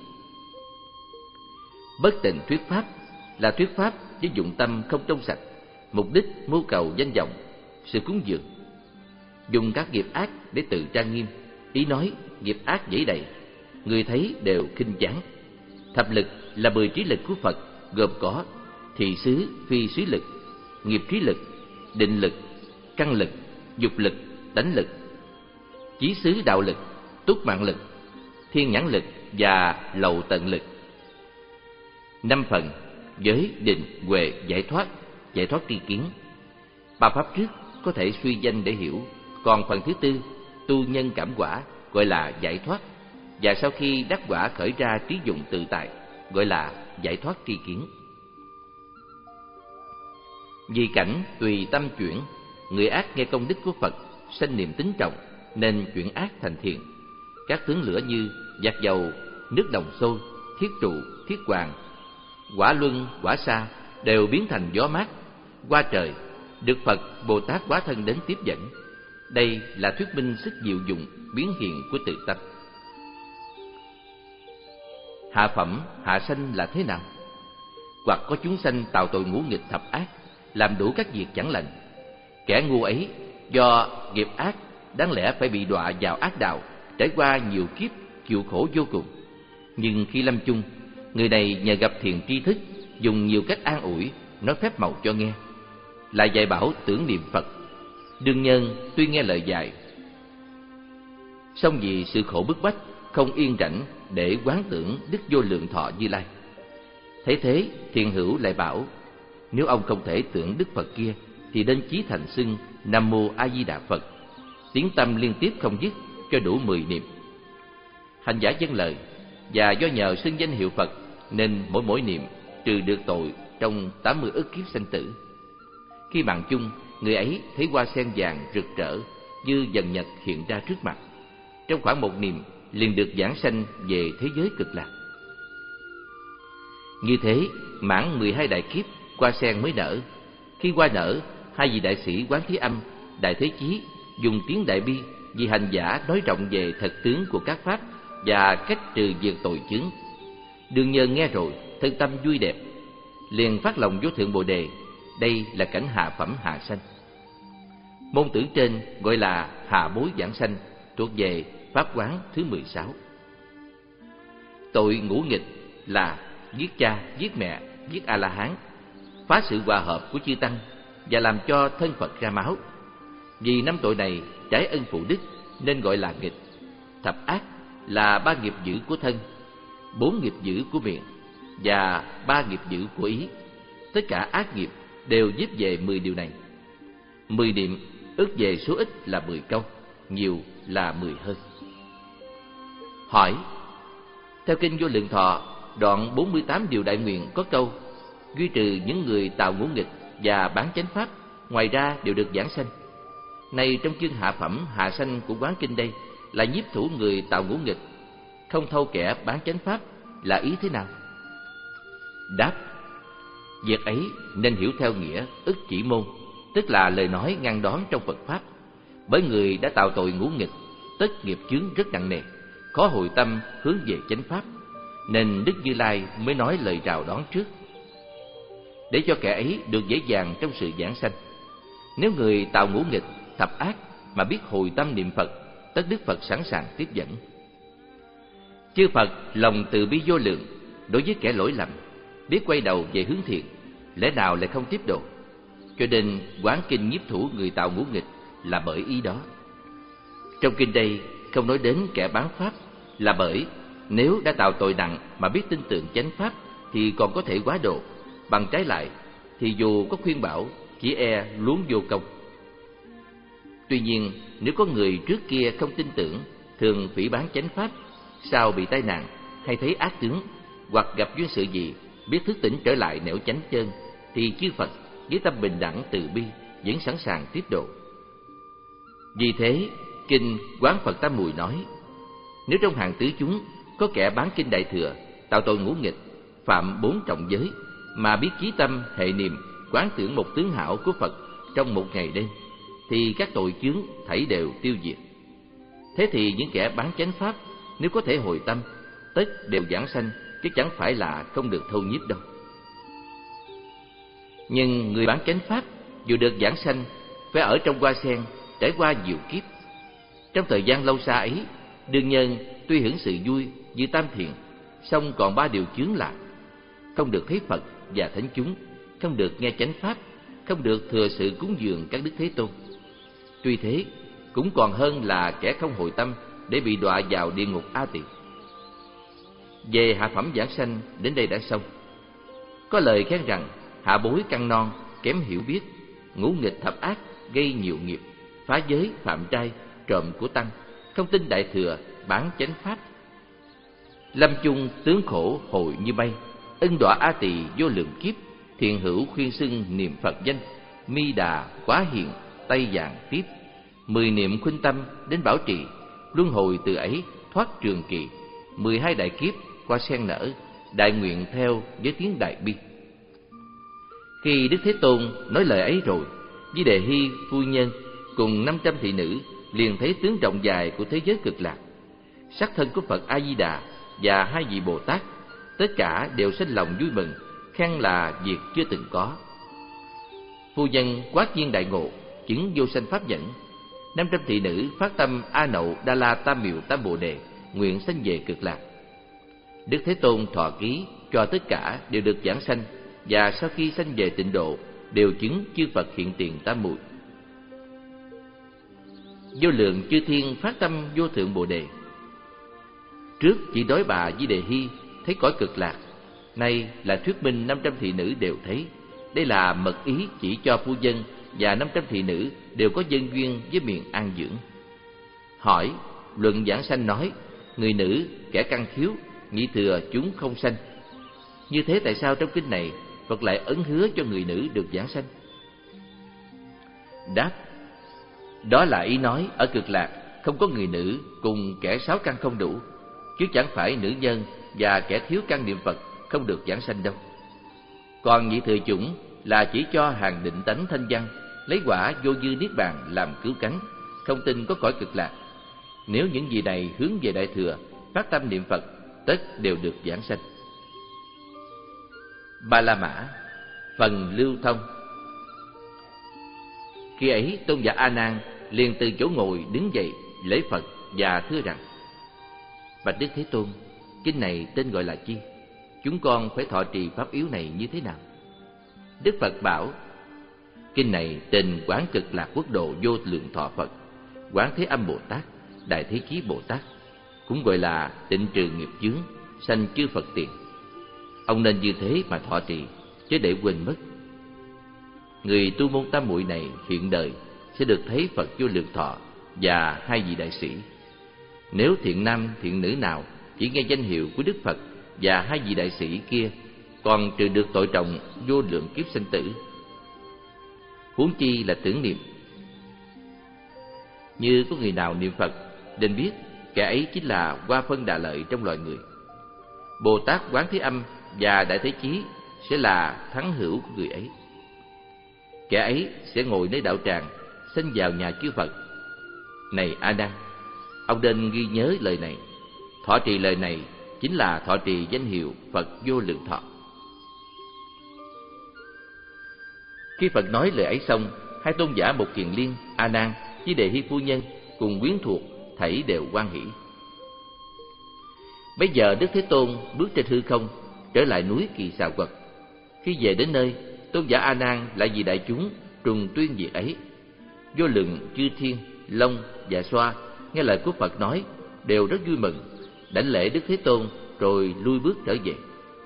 [SPEAKER 2] Bất tịnh thuyết pháp là thuyết pháp với dụng tâm không trong sạch, mục đích mưu cầu danh vọng, sự cúng dường. Dùng các nghiệp ác để tự trang nghiêm, ý nói nghiệp ác dẫy đầy, người thấy đều khinh chán. Thập lực là mười trí lực của Phật, gồm có thị xứ phi xứ lực, nghiệp trí lực, định lực, căn lực, dục lực, tánh lực, chí xứ đạo lực, túc mạng lực, thiên nhãn lực và lậu tận lực. Năm phần giới định huệ giải thoát, giải thoát tri kiến. Ba pháp trước có thể suy danh để hiểu, còn phần thứ tư tu nhân cảm quả gọi là giải thoát, và sau khi đắc quả khởi ra trí dụng tự tại gọi là giải thoát tri kiến. Vì cảnh tùy tâm chuyển, người ác nghe công đức của Phật sanh niềm tín trọng, nên chuyển ác thành thiện. Các tướng lửa như giặt dầu, nước đồng sôi, thiết trụ, thiết hoàng, quả luân, quả sa đều biến thành gió mát, qua trời, được Phật Bồ Tát hóa thân đến tiếp dẫn. Đây là thuyết minh sức diệu dụng biến hiện của tự tâm. Hạ phẩm, hạ sanh là thế nào? Hoặc có chúng sanh tạo tội ngũ nghịch thập ác, làm đủ các việc chẳng lành. Kẻ ngu ấy do nghiệp ác đáng lẽ phải bị đọa vào ác đạo, trải qua nhiều kiếp chịu khổ vô cùng. Nhưng khi lâm chung, người này nhờ gặp thiền tri thức, dùng nhiều cách an ủi, nói phép màu cho nghe, lại dạy bảo tưởng niệm Phật. Đương nhân tuy nghe lời dạy, song vì sự khổ bức bách, không yên rảnh để quán tưởng đức vô lượng thọ Như Lai. Thấy thế, thiền hữu lại bảo: Nếu ông không thể tưởng Đức Phật kia thì nên chí thành xưng Nam Mô A Di Đà Phật, tiếng tâm liên tiếp không dứt cho đủ mười niệm. Hành giả vâng lời, và do nhờ xưng danh hiệu Phật nên mỗi mỗi niệm trừ được tội trong tám mươi ức kiếp sanh tử. Khi mạng chung, người ấy thấy hoa sen vàng rực rỡ như dần nhật hiện ra trước mặt. Trong khoảng một niệm liền được giảng sanh về thế giới cực lạc. Như thế, mãn mười hai đại kiếp, hoa sen mới nở. Khi hoa nở, hai vị đại sĩ Quán Thế Âm, Đại Thế Chí dùng tiếng Đại Bi vì hành giả nói rộng về thật tướng của các pháp và cách trừ diệt tội chướng. Đương nhân nghe rồi, thân tâm vui đẹp, liền phát lòng vô thượng Bồ Đề. Đây là cảnh hạ phẩm hạ sanh. Môn tử trên gọi là hạ bối giảng sanh, thuộc về pháp quán thứ mười sáu. Tội ngũ nghịch là giết cha, giết mẹ, giết A-la-hán, phá sự hòa hợp của chư tăng và làm cho thân Phật ra máu. Vì năm tội này trái ân phụ đức nên gọi là nghịch. Thập ác là ba nghiệp dữ của thân, bốn nghiệp dữ của miệng và ba nghiệp dữ của ý. Tất cả ác nghiệp đều díp về mười điều này. Mười niệm ước về số ít là mười câu, nhiều là mười hơn. Hỏi: theo kinh Vô Lượng Thọ đoạn bốn mươi tám điều đại nguyện có câu: duy trừ những người tạo ngũ nghịch và bán chánh pháp, ngoài ra đều được giảng sanh. Này trong chương hạ phẩm hạ sanh của quán kinh đây là nhiếp thủ người tạo ngũ nghịch, không thâu kẻ bán chánh pháp là ý thế nào? Đáp: việc ấy nên hiểu theo nghĩa ức chỉ môn, tức là lời nói ngăn đón trong Phật pháp. Bởi người đã tạo tội ngũ nghịch, tất nghiệp chướng rất nặng nề, khó hồi tâm hướng về chánh pháp, nên Đức Như Lai mới nói lời chào đón trước, để cho kẻ ấy được dễ dàng trong sự giảng sanh. Nếu người tạo ngũ nghịch, thập ác mà biết hồi tâm niệm Phật, tất Đức Phật sẵn sàng tiếp dẫn. Chư Phật lòng từ bi vô lượng đối với kẻ lỗi lầm, biết quay đầu về hướng thiện, lẽ nào lại không tiếp độ? Cho nên quán kinh nhiếp thủ người tạo ngũ nghịch là bởi ý đó. Trong kinh đây không nói đến kẻ bán pháp, là bởi nếu đã tạo tội nặng mà biết tin tưởng chánh pháp thì còn có thể quá độ. Bằng trái lại thì dù có khuyên bảo chỉ e luống vô công. Tuy nhiên nếu có người trước kia không tin tưởng, thường phỉ báng chánh pháp, sau bị tai nạn hay thấy ác tướng hoặc gặp duyên sự gì, biết thức tỉnh trở lại nẻo chánh chân, thì chư Phật với tâm bình đẳng từ bi vẫn sẵn sàng tiếp độ. Vì thế kinh Quán Phật Tam Mùi nói: nếu trong hàng tứ chúng có kẻ bán kinh Đại Thừa, tạo tội ngũ nghịch, phạm bốn trọng giới, mà biết chí tâm hệ niệm quán tưởng một tướng hảo của Phật trong một ngày đêm, thì các tội chướng thảy đều tiêu diệt. Thế thì những kẻ bán chánh pháp nếu có thể hồi tâm, tất đều giảng sanh, chứ chẳng phải là không được thâu nhiếp đâu. Nhưng người bán chánh pháp dù được giảng sanh, phải ở trong hoa sen trải qua nhiều kiếp. Trong thời gian lâu xa ấy, đương nhân tuy hưởng sự vui như tam thiện, song còn ba điều chướng là: không được thấy Phật và thánh chúng, không được nghe chánh pháp, không được thừa sự cúng dường các Đức Thế Tôn. Tuy thế, cũng còn hơn là kẻ không hồi tâm để bị đọa vào địa ngục A Tỳ. Về hạ phẩm giảng sanh đến đây đã xong. Có lời khen rằng hạ bối căn non, kém hiểu biết, ngũ nghịch thập ác, gây nhiều nghiệp, phá giới, phạm trai, trộm của tăng, không tin Đại Thừa, bán chánh pháp. Lâm chung tướng khổ hồi như bay, ân đọa A Tỳ vô lượng kiếp, thiện hữu khuyên xưng niệm Phật danh, mi đà quá hiện, tay vàng tiếp. Mười niệm khuynh tâm đến bảo trì, luân hồi từ ấy thoát trường kỳ. Mười hai đại kiếp qua sen nở, đại nguyện theo với tiếng đại bi. Khi Đức Thế Tôn nói lời ấy rồi, Di Đề Hy phu nhân cùng năm trăm thị nữ liền thấy tướng rộng dài của thế giới cực lạc, sắc thân của Phật A Di Đà và hai vị Bồ Tát, tất cả đều sinh lòng vui mừng, khen là việc chưa từng có. Phu nhân quát nhiên đại ngộ, chứng vô sanh pháp nhẫn. Năm trăm thị nữ phát tâm A Nậu Đa La Tam Miệu Tam Bồ Đề, nguyện sanh về cực lạc. Đức Thế Tôn thọ ký cho tất cả đều được giảng sanh, và sau khi sanh về tịnh độ đều chứng chư Phật hiện tiền tam muội. Vô lượng chư thiên phát tâm vô thượng Bồ Đề. Trước chỉ đối bà Di Đề Hy thấy cõi cực lạc, nay là thuyết minh năm trăm thị nữ đều thấy, Đây là mật ý chỉ cho phu nhân và năm trăm thị nữ đều có nhân duyên với miền An Dưỡng. Hỏi, luận giảng sanh nói, người nữ, kẻ căn khiếu, nhị thừa chúng không sanh. Như thế tại sao trong kinh này Phật lại ấn hứa cho người nữ được giảng sanh? Đáp, đó là ý nói ở Cực Lạc không có người nữ cùng kẻ sáu căn không đủ, chứ chẳng phải nữ nhân và kẻ thiếu căn niệm Phật không được giảng sanh đâu. Còn nhị thừa chủng là chỉ cho hàng định tánh thanh văn, lấy quả vô dư niết bàn làm cứu cánh, không tin có cõi Cực Lạc. Nếu những vị này hướng về Đại Thừa, phát tâm niệm Phật, tất đều được giảng sanh. Ba La Mã, phần lưu thông. Khi ấy tôn giả A Nan liền từ chỗ ngồi đứng dậy lễ Phật và thưa rằng: Bạch Đức Thế Tôn, kinh này tên gọi là chi? Chúng con phải thọ trì pháp yếu này như thế nào? Đức Phật bảo: Kinh này tên Quán Cực Lạc Quốc Độ Vô Lượng Thọ Phật, Quán Thế Âm Bồ Tát, Đại Thế Chí Bồ Tát, cũng gọi là tịnh trừ nghiệp chướng, sanh chư Phật tiền. Ông nên như thế mà thọ trì, chứ để quên mất. Người tu môn tam muội này hiện đời sẽ được thấy Phật Vô Lượng Thọ và hai vị đại sĩ. Nếu thiện nam thiện nữ nào chỉ nghe danh hiệu của Đức Phật và hai vị đại sĩ kia, còn trừ được tội trọng vô lượng kiếp sinh tử, huống chi là tưởng niệm. Như có người nào niệm Phật, nên biết kẻ ấy chính là Hoa Phân Đà Lợi trong loài người. Bồ Tát Quán Thế Âm và Đại Thế Chí sẽ là thắng hữu của người ấy. Kẻ ấy sẽ ngồi nơi đạo tràng, sinh vào nhà chư Phật. Này A Nan, ông nên ghi nhớ lời này. Thọ trì lời này chính là thọ trì danh hiệu Phật Vô Lượng Thọ. Khi Phật nói lời ấy xong, hai tôn giả Một Kiền Liên, A Nan với Đề Hy phu nhân cùng quyến thuộc thảy đều hoan hỷ. Bây giờ Đức Thế Tôn bước trên hư không, trở lại núi Kỳ Xà Quật. Khi về đến nơi, tôn giả A Nan lại vì đại chúng trùng tuyên việc ấy. Vô lượng chư thiên, long và xoa nghe lời của Phật nói đều rất vui mừng, đảnh lễ Đức Thế Tôn rồi lui bước trở về.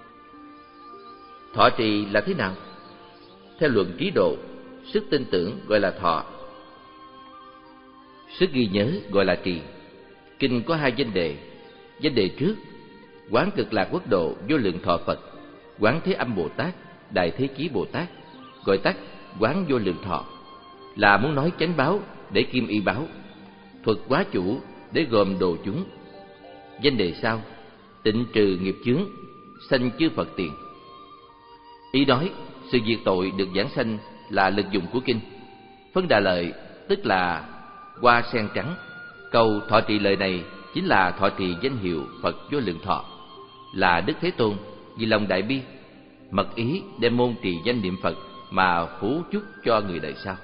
[SPEAKER 2] Thọ trì là thế nào? Theo luận Trí Độ, sức tin tưởng gọi là thọ, sức ghi nhớ gọi là trì. Kinh có hai danh đề. Danh đề trước, Quán Cực Lạc Quốc Độ Vô Lượng Thọ Phật, Quán Thế Âm Bồ Tát, Đại Thế Chí Bồ Tát, gọi tắt Quán Vô Lượng Thọ, là muốn nói chánh báo để kim y báo, thuật quá chủ để gồm đồ chúng. Danh đề sau, tịnh trừ nghiệp chướng, sanh chư Phật tiền. Ý nói sự diệt tội được giảng sanh là lực dụng của kinh. Phân Đà Lợi tức là hoa sen trắng. Câu thọ trì lời này chính là thọ trì danh hiệu Phật Vô Lượng Thọ, là Đức Thế Tôn vì lòng đại bi, mật ý đem môn trì danh niệm Phật mà phú chúc cho người đời sau.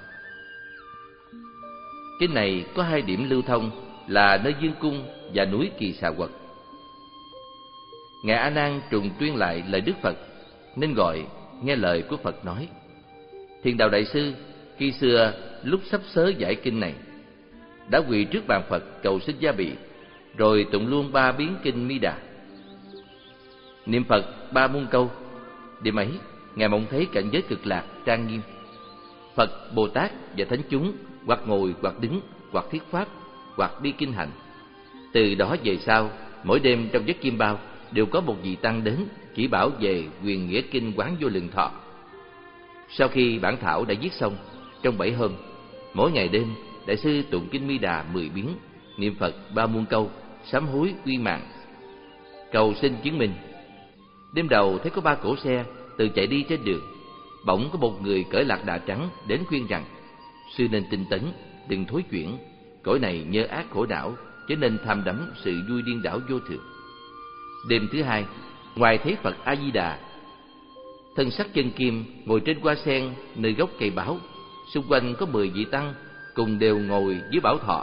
[SPEAKER 2] Kinh này có hai điểm lưu thông là nơi Dương Cung và núi Kỳ Xà Quật. Ngài A Nan trùng tuyên lại lời Đức Phật, nên gọi nghe lời của Phật nói. Thiền Đạo Đại Sư khi xưa lúc sắp sớ giải kinh này đã quỳ trước bàn Phật cầu xin gia bị, rồi tụng luôn ba biến kinh Mi Đà, niệm Phật ba muôn câu. Đêm ấy ngài mộng thấy cảnh giới Cực Lạc trang nghiêm, Phật, Bồ Tát và thánh chúng hoặc ngồi hoặc đứng hoặc thuyết pháp hoặc đi kinh hành. Từ đó về sau, mỗi đêm trong giấc chiêm bao đều có một vị tăng đến chỉ bảo về quyền nghĩa kinh Quán Vô Lượng Thọ. Sau khi bản thảo đã viết xong, trong bảy hôm, mỗi ngày đêm đại sư tụng kinh Mi Đà mười biến, niệm Phật ba muôn câu, sám hối quy mạng, cầu xin chứng minh. Đêm đầu thấy có ba cỗ xe từ chạy đi trên đường, bỗng có một người cởi lạc đà trắng đến khuyên rằng: sư nên tinh tấn, đừng thối chuyển, cõi này nhơ ác khổ đảo, cho nên tham đắm sự vui điên đảo vô thường. Đêm thứ hai, ngoài thấy Phật A Di Đà thân sắc chân kim ngồi trên hoa sen nơi gốc cây báo, xung quanh có mười vị tăng cùng đều ngồi dưới bảo thọ.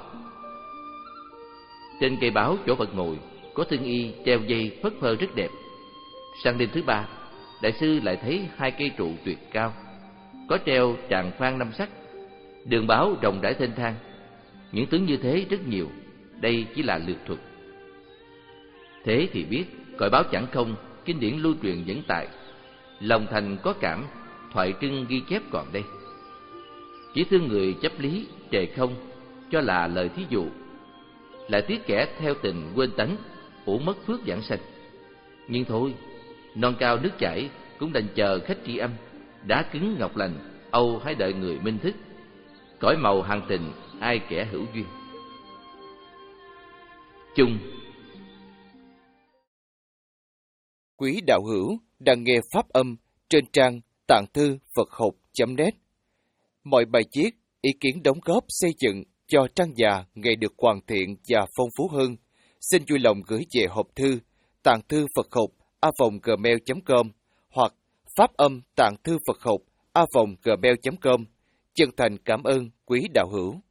[SPEAKER 2] Trên cây báo chỗ Phật ngồi có thương y treo dây phất phơ rất đẹp. Sang đêm thứ ba, đại sư lại thấy hai cây trụ tuyệt cao, có treo tràng phan năm sắc, đường báo rộng rãi thênh thang. Những tướng như thế rất nhiều, đây chỉ là lược thuật. Thế thì biết cõi báo chẳng không, kinh điển lưu truyền vẫn tại. Lòng thành có cảm, thoại trưng ghi chép còn đây. Chỉ thương người chấp lý trề không, cho là lời thí dụ. Lại tiếc kẻ theo tình quên tánh, uổng mất phước giảng sanh. Nhưng thôi, non cao nước chảy cũng đành chờ khách tri âm. Đá cứng ngọc lành, âu hãy đợi người minh thức. Cõi màu hằng tình, ai kẻ hữu duyên. Chung.
[SPEAKER 3] Quý đạo hữu đang nghe pháp âm trên trang tạng thư Phật học chấm net. Mọi bài viết, ý kiến đóng góp xây dựng cho trang già ngày được hoàn thiện và phong phú hơn, xin vui lòng gửi về hộp thư tạng thư Phật học a vòng gmail chấm com hoặc pháp âm tạng thư Phật học a vòng gmail chấm com. Chân thành cảm ơn quý đạo hữu.